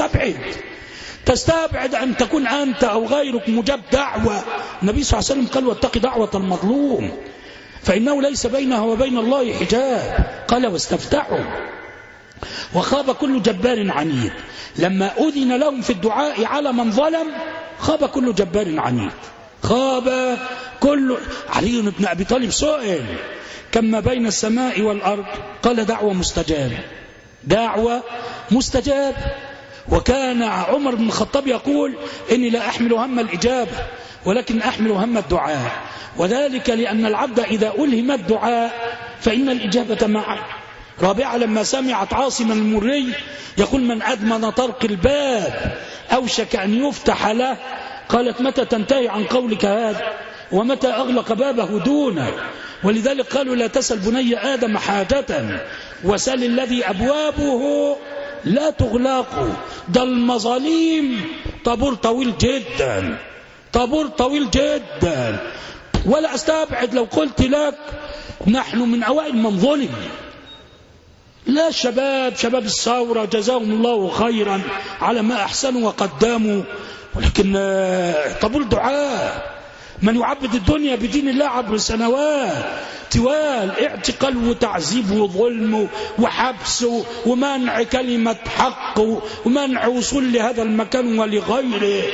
تستبعد أن تكون أنت أو غيرك مجاب دعوة. النبي صلى الله عليه وسلم قال واتق دعوة المظلوم فإنه ليس بينها وبين الله حجاب. قال واستفتحوا وخاب كل جبار عنيد. لما أذن لهم في الدعاء على من ظلم خاب كل جبار عنيد، خاب كل. علي بن أبي طالب سئل كما بين السماء والأرض، قال دعوة مستجابة، دعوة مستجابة. وكان عمر بن الخطاب يقول إني لا أحمل هم الإجابة ولكن أحمل هم الدعاء، وذلك لأن العبد إذا ألهم الدعاء فإن الإجابة معه. رابعا لما سمعت عاصما المري يقول من أدمن طرق الباب أوشك أن يفتح له، قالت متى تنتهي عن قولك هذا ومتى أغلق بابه دونك؟ ولذلك قالوا لا تسل بني آدم حاجة وسل الذي أبوابه لا تغلق. ده المظالم طابور طويل جدا، طابور طويل جدا. ولا أستبعد لو قلت لك نحن من أوائل من ظلم. لا شباب الثورة جزاهم الله خيرا على ما أحسنوا وقدموا، ولكن طابور دعاء من يعبد الدنيا بدين الله عبر سنوات طوال، اعتقال وتعذيب وظلم وحبس ومنع كلمة حق ومنع وصول لهذا المكان ولغيره.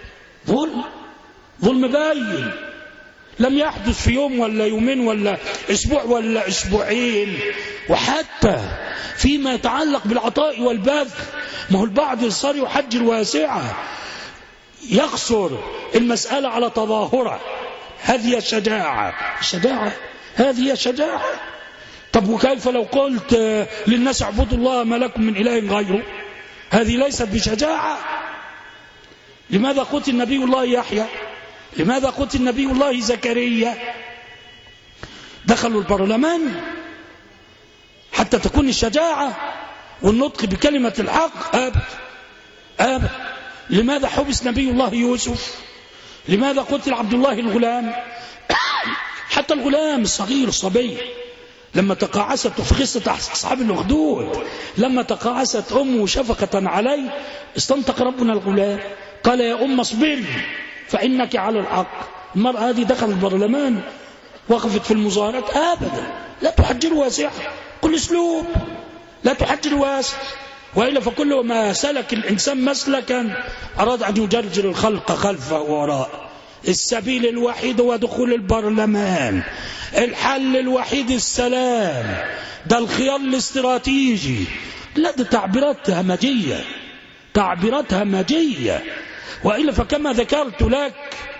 ظلم باين لم يحدث في يوم ولا يومين ولا اسبوع ولا اسبوعين. وحتى فيما يتعلق بالعطاء والبذل، ما هو البعض صار يحجر واسعة، يقصر المسألة على تظاهرة. هذه الشجاعة، هذه الشجاعة. طب وكيف لو قلت للناس اعبدوا الله ما لكم من إله غيره؟ هذه ليست بشجاعة. لماذا قتل نبي الله يحيى؟ لماذا قتل نبي الله زكريا؟ دخلوا البرلمان حتى تكون الشجاعة والنطق بكلمة الحق. أبدا. لماذا حبس نبي الله يوسف؟ لماذا قتل عبد الله الغلام؟ حتى الغلام الصغير الصبي لما تقاعست في قصة أصحاب الأخدود، لما تقاعست أمه شفقة عليه استنطق ربنا الغلام قال يا أم اصبري فإنك على الحق. المرأة هذه دخل البرلمان وقفت في المظاهرات؟ أبدا. لا تحجر واسعة، كل أسلوب لا تحجر واسع، وإلا فكل ما سلك الإنسان مسلكا أراد أن يجرجر الخلق خلفه وراء. السبيل الوحيد هو دخول البرلمان، الحل الوحيد السلام، ده الخيار الاستراتيجي. لا، ده تعبيرات همجية، تعبيرات همجية. وإلا فكما ذكرت لك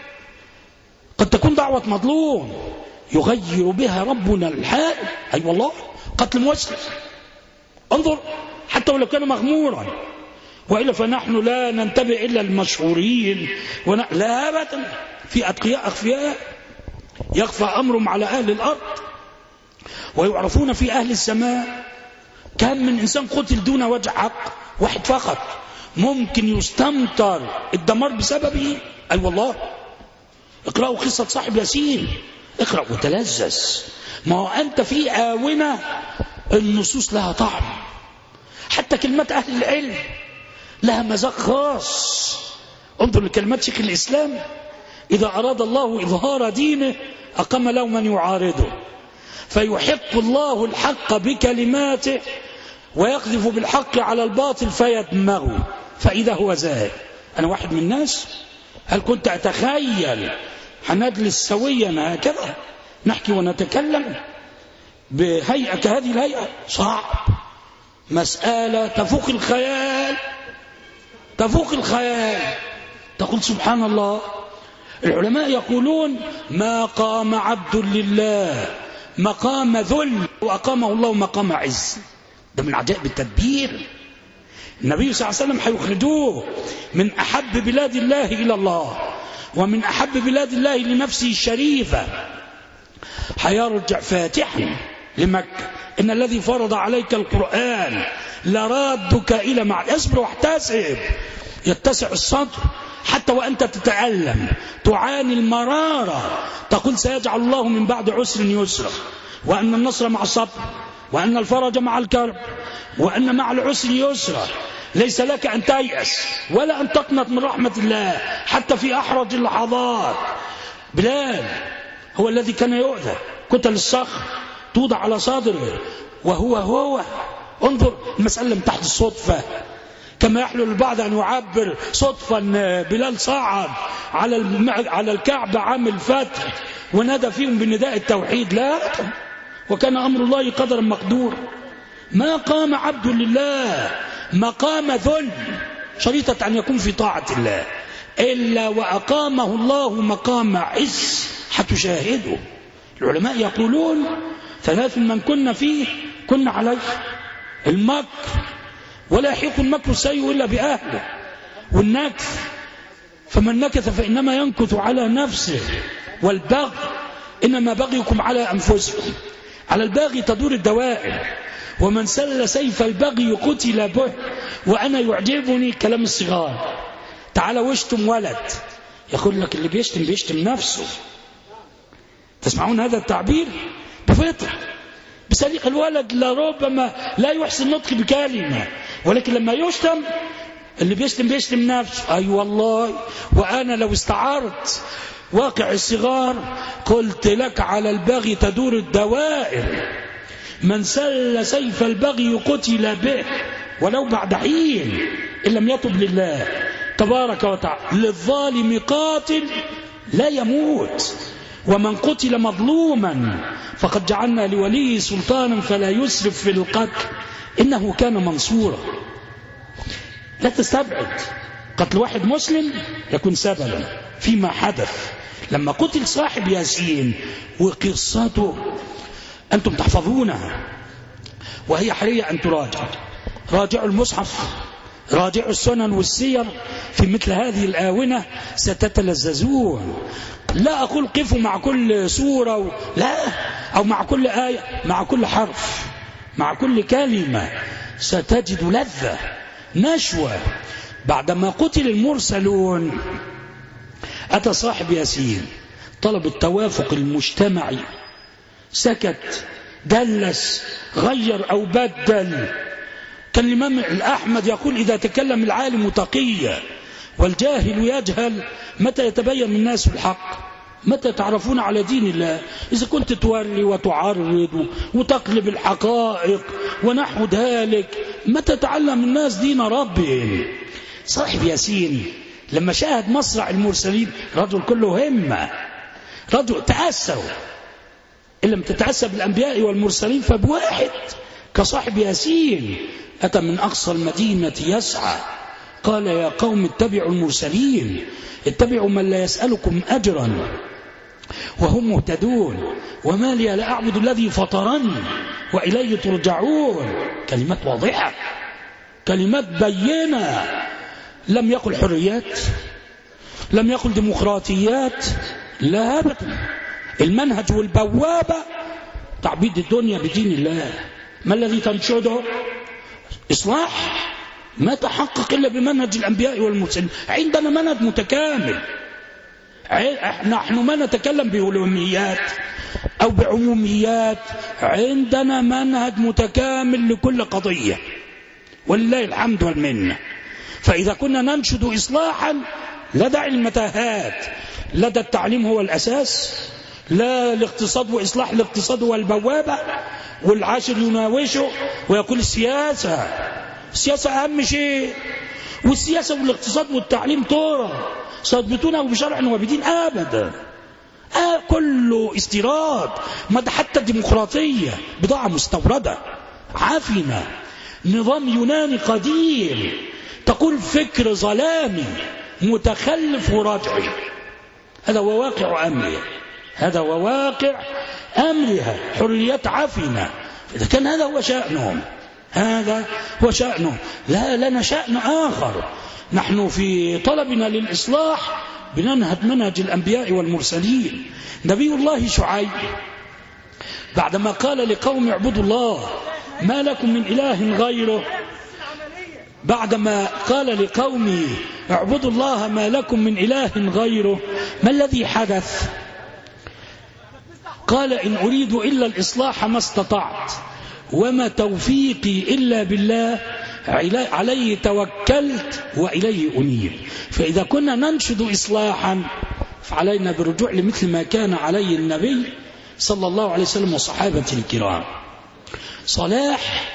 قد تكون دعوة مظلوم يغير بها ربنا الحال. أي والله، قتل مسلم، انظر، حتى ولو كان مغمورا. وإلا فنحن لا ننتبه إلا المشهورين لا أبدا، في أتقياء أخفياء يخفى أمرهم على أهل الأرض ويعرفون في أهل السماء. كم من إنسان قتل دون وجه حق، واحد فقط ممكن يستمطر الدمار بسببه. أي والله، اقرأوا قصة صاحب ياسين، اقرأ وتلذذ. ما هو أنت في آونة النصوص لها طعم، حتى كلمات أهل العلم لها مذاق خاص. انظر لكلمات شيخ الإسلام: إذا أراد الله إظهار دينه أقام له من يعارضه، فيحق الله الحق بكلماته ويقذف بالحق على الباطل فيدمغه فإذا هو زاهد. أنا واحد من الناس، هل كنت أتخيل هنجلس سويا هكذا نحكي ونتكلم بهيئة كهذه الهيئة؟ صعب، مسألة تفوق الخيال، تفوق الخيال. تقول سبحان الله. العلماء يقولون: ما قام عبد لله مقام ذل وأقامه الله مقام عز. ده من عجائب التدبير. النبي صلى الله عليه وسلم حيخرجوه من أحب بلاد الله إلى الله ومن أحب بلاد الله لنفسه الشريفة، حيرجع فاتحا لمكة: إن الذي فرض عليك القرآن لرادك إلى معاد. اصبر واحتسب، يتسع الصدر حتى وأنت تتألم، تعاني المرارة، تقول: سيجعل الله من بعد عسر يسرا، وأن النصر مع الصبر، وأن الفرج مع الكرب، وأن مع العسر يسرا. ليس لك أن تيأس ولا أن تقنط من رحمة الله حتى في أحرج اللحظات. بلال هو الذي كان يؤذى، كتل الصخر توضع على صدره وهو انظر، المسألة لم تحدث صدفة كما يحلو البعض أن يعبر صدفة أن بلال صعد على الكعبة عام الفتح ونادى فيهم بنداء التوحيد. لا، وكان أمر الله قدرا مقدورا. ما قام عبد لله مقام ذل شريطة أن يكون في طاعة الله إلا وأقامه الله مقام عز حتشاهده. العلماء يقولون: ثلاث من كنا فيه كنا عليه: المكر، ولا يحيق المكر السيء إلا بأهله، والنكث، فمن نكث فإنما ينكث على نفسه، والبغي، إنما بغيكم على أنفسكم. على الباغي تدور الدوائر، ومن سل سيف البغي قتل به. وأنا يعجبني كلام الصغار: تعال واشتم ولد، يقول لك اللي بيشتم نفسه. تسمعون هذا التعبير؟ بفطر، بسليق الولد لربما لا يحسن نطق بكلمة، ولكن لما يشتم اللي بيشتم نفسه. أي والله. وأنا لو استعرت واقع الصغار قلت لك: على البغي تدور الدوائر، من سل سيف البغي قتل به ولو بعد حين إن لم يتب لله تبارك وتعالى. للظالم قاتل لا يموت، ومن قتل مظلوما فقد جعلنا لوليه سلطانا فلا يسرف في القتل إنه كان منصورا. لا تستبعد قتل واحد مسلم يكون سببا فيما حدث. لما قتل صاحب ياسين وقصته أنتم تحفظونها، وهي حرية أن تراجع. راجعوا المصحف، راجعوا السنن والسير في مثل هذه الآونة ستتلذذون. لا أقول قفوا مع كل سورة لا، أو مع كل آية، مع كل حرف، مع كل كلمة ستجد لذة، نشوة. بعدما قتل المرسلون أتى صاحب ياسين طلب التوافق المجتمعي، سكت، دلس، غير أو بدل. كان الإمام الأحمد يقول: إذا تكلم العالم تقيا والجاهل يجهل متى يتبين الناس الحق. متى تعرفون على دين الله؟ إذا كنت تولي وتعرض وتقلب الحقائق ونحو ذلك، متى تعلم الناس دين ربهم؟ صاحب ياسين لما شاهد مصرع المرسلين رجل كله همة، رجل تأسوا، إن لم تتأسى بالأنبياء والمرسلين فبواحد كصاحب ياسين أتى من أقصى المدينة يسعى، قال يا قوم اتبعوا المرسلين، اتبعوا من لا يسألكم أجرا وهم مهتدون، وما لي لا أعبد الذي فطرني وإليه ترجعون. كلمات واضحة، كلمات بينة، لم يقل حريات، لم يقل ديمقراطيات، لا أبدا. المنهج والبوابة تعبيد الدنيا بدين الله. ما الذي تنشده؟ إصلاح ما تحقق إلا بمنهج الأنبياء والمرسلين. عندنا منهج متكامل، نحن ما نتكلم بعلوميات أو بعموميات، عندنا منهج متكامل لكل قضية ولله الحمد والمنة. فإذا كنا ننشد إصلاحا لا داعي المتاهات، لدى التعليم هو الأساس، لا الاقتصاد وإصلاح الاقتصاد هو البوابة، والعاشر يناوشه ويقول السياسة أهم شيء، والسياسة والاقتصاد والتعليم طورة سيضبطونه بشرع وبدين أبدا. كله استيراد، ما ده حتى الديمقراطية بضاعة مستوردة عفنة، نظام يوناني قديم، تقول فكر ظلامي متخلف ورجعي. هذا هو واقع أمرها، هذا هو واقع أمرها، حريات عفنة. إذا كان هذا هو شأنهم، هذا هو شأنه، لا لنا شأن آخر. نحن في طلبنا للإصلاح بننهج منهج الأنبياء والمرسلين. نبي الله شعيب بعدما قال لقوم اعبدوا الله ما لكم من إله غيره، بعدما قال لقومه اعبدوا الله ما لكم من إله غيره، ما الذي حدث؟ قال إن أريد إلا الإصلاح ما استطعت وما توفيقي إلا بالله عليه توكلت وإليه أنيب. فإذا كنا ننشد إصلاحا فعلينا بالرجوع لمثل ما كان عليه النبي صلى الله عليه وسلم وصحابته الكرام. صلاح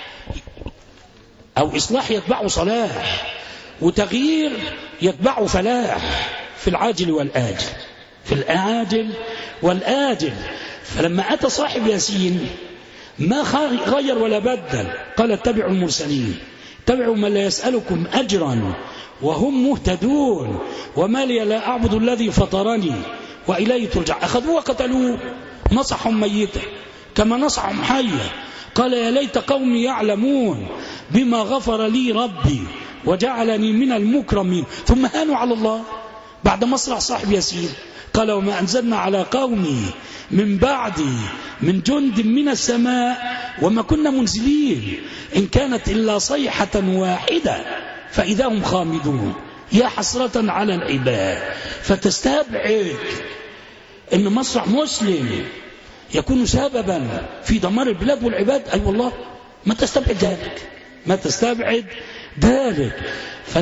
أو إصلاح يتبعه صلاح، وتغيير يتبعه فلاح في العاجل والآجل، في العاجل والآجل. فلما أتى صاحب ياسين ما غير ولا بدل، قال اتبعوا المرسلين، اتبعوا من لا يسألكم أجرا وهم مهتدون، وما لي لا أعبد الذي فطرني وإليه ترجع. أخذوه وقتلوه، نصحهم ميتا كما نصحهم حيا. قال يا ليت قومي يعلمون بما غفر لي ربي وجعلني من المكرمين. ثم هانوا على الله بعد مصرع صاحب ياسين. قال وما أنزلنا على قومي من بعدي من جند من السماء وما كنا منزلين إن كانت إلا صيحة واحدة فإذا هم خامدون. يا حسرة على العباد. فتستبعد أن مصرع مسلم يكون سببا في دمار البلاد والعباد؟ أي والله ما تستبعد ذلك، ما تستبعد ذلك.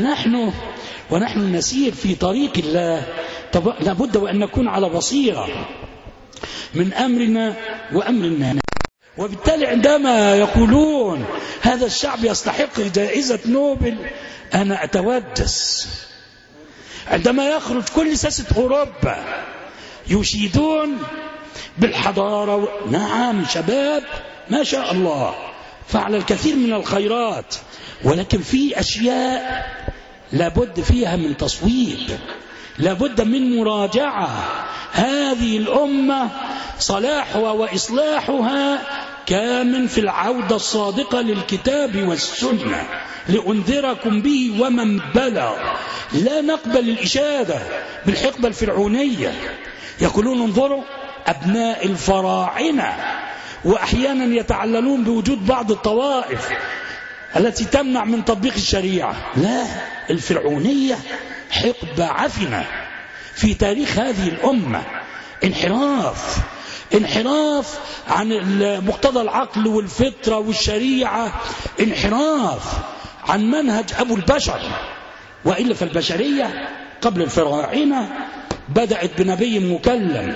ونحن نسير في طريق الله لابد وأن نكون على بصيرة من أمرنا وأمر الناس. وبالتالي عندما يقولون هذا الشعب يستحق جائزة نوبل أنا أتوجس. عندما يخرج كل ساسة أوروبا يشيدون بالحضارة نعم شباب ما شاء الله فعل الكثير من الخيرات، ولكن في أشياء لابد فيها من تصويب، لابد من مراجعة. هذه الأمة صلاحها وإصلاحها كامن في العودة الصادقة للكتاب والسنة لأنذركم به ومن بلغ. لا نقبل الإشادة بالحقبة الفرعونية. يقولون انظروا أبناء الفراعنة، وأحيانا يتعللون بوجود بعض الطوائف التي تمنع من تطبيق الشريعة. لا، الفرعونية حقبة عفنة في تاريخ هذه الأمة، انحراف عن مقتضى العقل والفطرة والشريعة، انحراف عن منهج أبو البشر. وإلا فالبشرية قبل الفراعنة بدأت بنبي مكلم،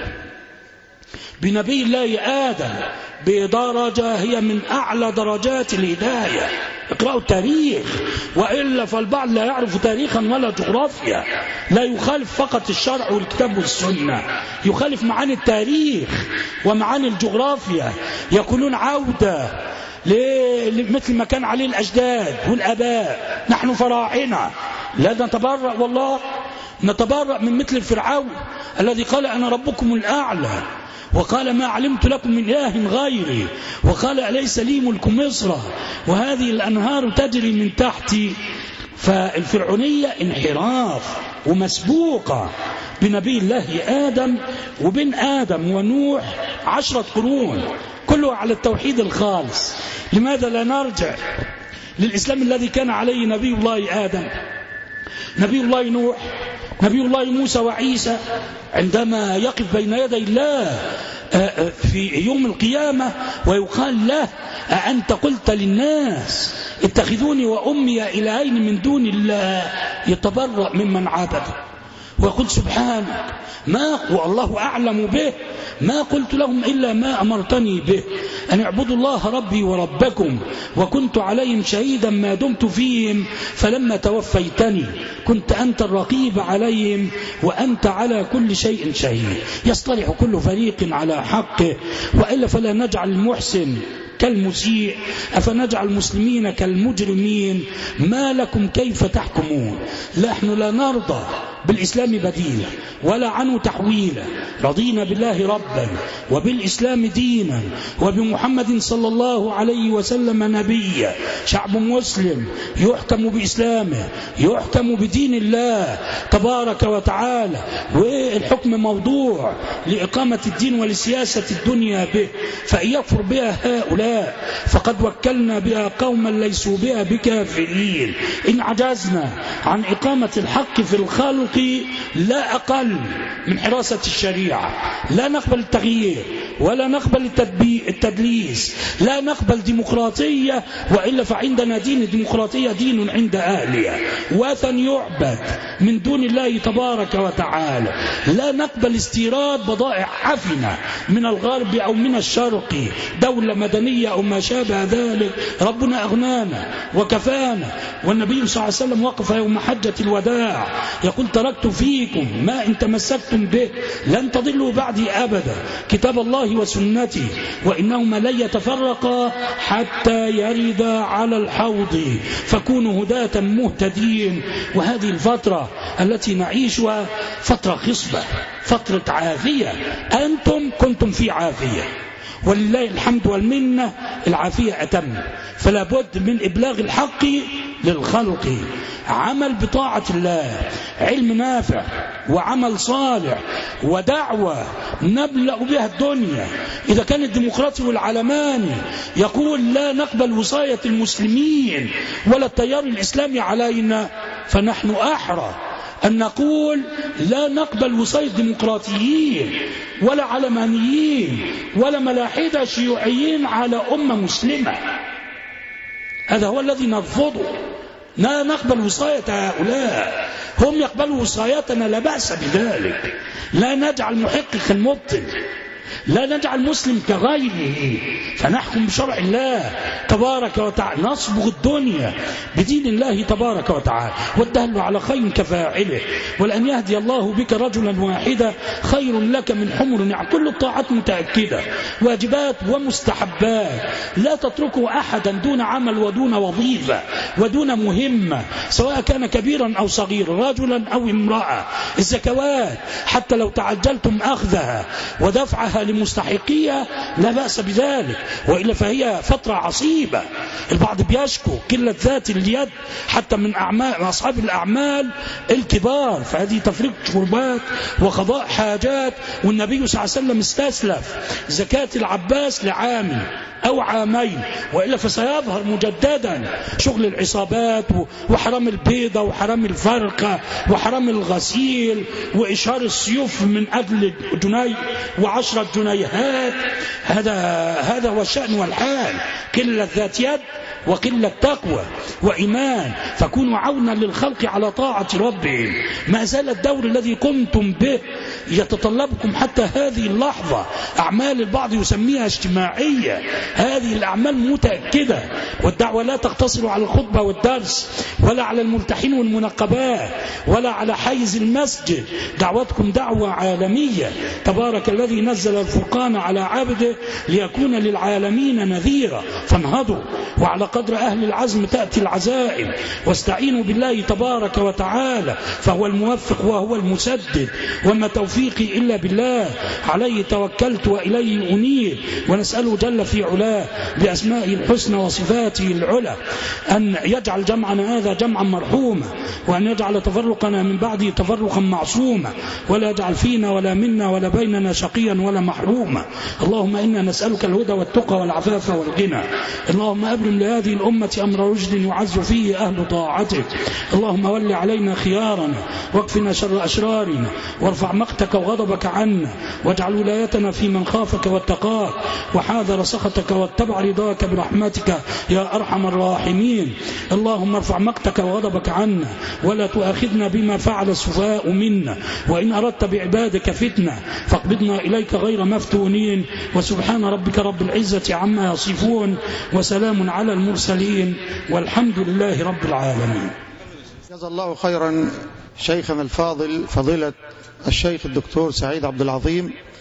بنبي الله آدم، بدرجة هي من أعلى درجات الهداية. اقرأوا التاريخ، وإلا فالبعض لا يعرف تاريخا ولا جغرافيا، لا يخالف فقط الشرع والكتاب والسنة، يخالف معاني التاريخ ومعاني الجغرافيا، يكونون عودة مثل ما كان عليه الأجداد والآباء. نحن فراعنة، لا نتبرأ والله، نتبرأ من مثل فرعون الذي قال أنا ربكم الأعلى، وقال ما علمت لكم من إله غيري، وقال أليس لي ملك مصر وهذه الأنهار تجري من تحتي. فالفرعونية انحراف ومسبوقة بنبي الله آدم، وبين آدم ونوح 10 قرون كله على التوحيد الخالص. لماذا لا نرجع للإسلام الذي كان عليه نبي الله آدم، نبي الله نوح، نبي الله موسى وعيسى، عندما يقف بين يدي الله في يوم القيامة ويقال له أأنت قلت للناس اتخذوني وأمي إلهين من دون الله، يتبرأ ممن عبده ويقول سبحانك ما والله أعلم به ما قلت لهم إلا ما أمرتني به أن اعبدوا الله ربي وربكم وكنت عليهم شهيدا ما دمت فيهم فلما توفيتني كنت أنت الرقيب عليهم وأنت على كل شيء شهيد. يصطلح كل فريق على حقه، وإلا فلا نجعل المحسن كالمسيء، أفنجعل المسلمين كالمجرمين، ما لكم كيف تحكمون. نحن لا نرضى بالإسلام بديلا ولا عنه تحويلا، رضينا بالله ربا وبالإسلام دينا وبمحمد صلى الله عليه وسلم نبيا. شعب مسلم يحكم بإسلامه، يحكم بدين الله تبارك وتعالى، والحكم موضوع لإقامة الدين ولسياسة الدنيا به، فإن يكفر بها هؤلاء فقد وكلنا بها قوما ليسوا بها بكافرين. إن عجزنا عن إقامة الحق في الخلق لا أقل من حراسة الشريعة، لا نقبل التغيير ولا نقبل التدليس، لا نقبل ديمقراطية، وإلا فعندنا دين الديمقراطية دين عند أهلها وثن يعبد من دون الله تبارك وتعالى. لا نقبل استيراد بضائع عفنة من الغرب أو من الشرق، دولة مدنية أو ما شابه ذلك. ربنا أغنانا وكفانا، والنبي صلى الله عليه وسلم وقف يوم حجة الوداع يقول تركت فيكم ما إن تمسكتم به لن تضلوا بعدي أبدا، كتاب الله وسنتي، وإنهما لن يتفرقا حتى يردا على الحوض، فكونوا هداة مهتدين. وهذه الفترة التي نعيشها فترة خصبة، فترة عافية، أنتم كنتم في عافية ولله الحمد والمنة، العافية أتم، فلا بد من إبلاغ الحق للخلق، عمل بطاعة الله، علم نافع وعمل صالح ودعوة نبلغ بها الدنيا. إذا كان الديمقراطي والعلماني يقول لا نقبل وصاية المسلمين ولا التيار الإسلامي علينا، فنحن أحرى أن نقول لا نقبل وصاية ديمقراطيين ولا علمانيين ولا ملاحدة شيوعيين على أمة مسلمة. هذا هو الذي نرفضه، لا نقبل وصاية هؤلاء، هم يقبلوا وصايتنا لا بأس بذلك. لا نجعل محقق المبطل، لا نجعل مسلم كغيره، فنحكم بشرع الله تبارك وتعالى، نصبغ الدنيا بدين الله تبارك وتعالى. والدل على خير كفاعله، ولأن يهدي الله بك رجلا واحدا خير لك من حمر النعم. كل الطاعات متأكدة، واجبات ومستحبات، لا تتركوا أحدا دون عمل ودون وظيفة ودون مهمة، سواء كان كبيرا أو صغيرا، رجلا أو امرأة. الزكوات حتى لو تعجلتم أخذها ودفعها لمستحقية لا بأس بذلك، وإلا فهي فترة عصيبة. البعض بيشكو قلة ذات اليد حتى من أصحاب الأعمال الكبار، فهذه تفريق كربات وقضاء حاجات. والنبي صلى الله عليه وسلم استسلف زكاة العباس لعام أو عامين، وإلا فسيظهر مجددا شغل العصابات وحرام البيضة وحرام الفرقة وحرام الغسيل وإشهار السيوف من أجل جنيه و10 جنيهات. هذا هو الشأن والحال، قلة ذات يد وقلة تقوى وإيمان. فكونوا عونا للخلق على طاعة ربهم. ما زال الدور الذي قمتم به يتطلبكم حتى هذه اللحظة أعمال البعض يسميها اجتماعية، هذه الأعمال متأكدة، والدعوة لا تقتصر على الخطبة والدرس ولا على الملتحين والمنقبات ولا على حيز المسجد، دعوتكم دعوة عالمية. تبارك الذي نزل الفرقان على عبده ليكون للعالمين نذيرا، فانهضوا وعلى قدر أهل العزم تأتي العزائم، واستعينوا بالله تبارك وتعالى فهو الموفق وهو المسدد، وما توفيقي إلا بالله، عليه توكلت وإليه أنيب، ونسأله جل في علاه بأسمائه الحسنى وصفاته العلى أن يجعل جمعنا هذا جمعا مرحوما، وأن يجعل تفرقنا من بعده تفرقا معصوما، ولا يجعل فينا ولا منا ولا بيننا شقيا ولا محروما. اللهم إنا نسألك الهدى والتقى والعفاف والغنى. اللهم أبرم لهذه الأمة أمر رشد يعز فيه أهل طاعتك. اللهم ول علينا خيارنا واكفنا شر أشرارنا، وارفع مقتك وغضبك عنا، واجعل ولايتنا في من خافك واتقاك وحاذر سخطك واتبع رضاك برحمتك يا أرحم الراحمين. اللهم ارفع مقتك وغضبك عنا، ولا تؤاخذنا بما فعل السفهاء منا، وإن أردت بعبادك فتنة فاقبضنا إليك غير مفتونين. وسبحان ربك رب العزة عما يصفون، وسلام على المرسلين، والحمد لله رب العالمين. جزا الله خيرا شيخنا الفاضل فضيلة الشيخ الدكتور سعيد عبد العظيم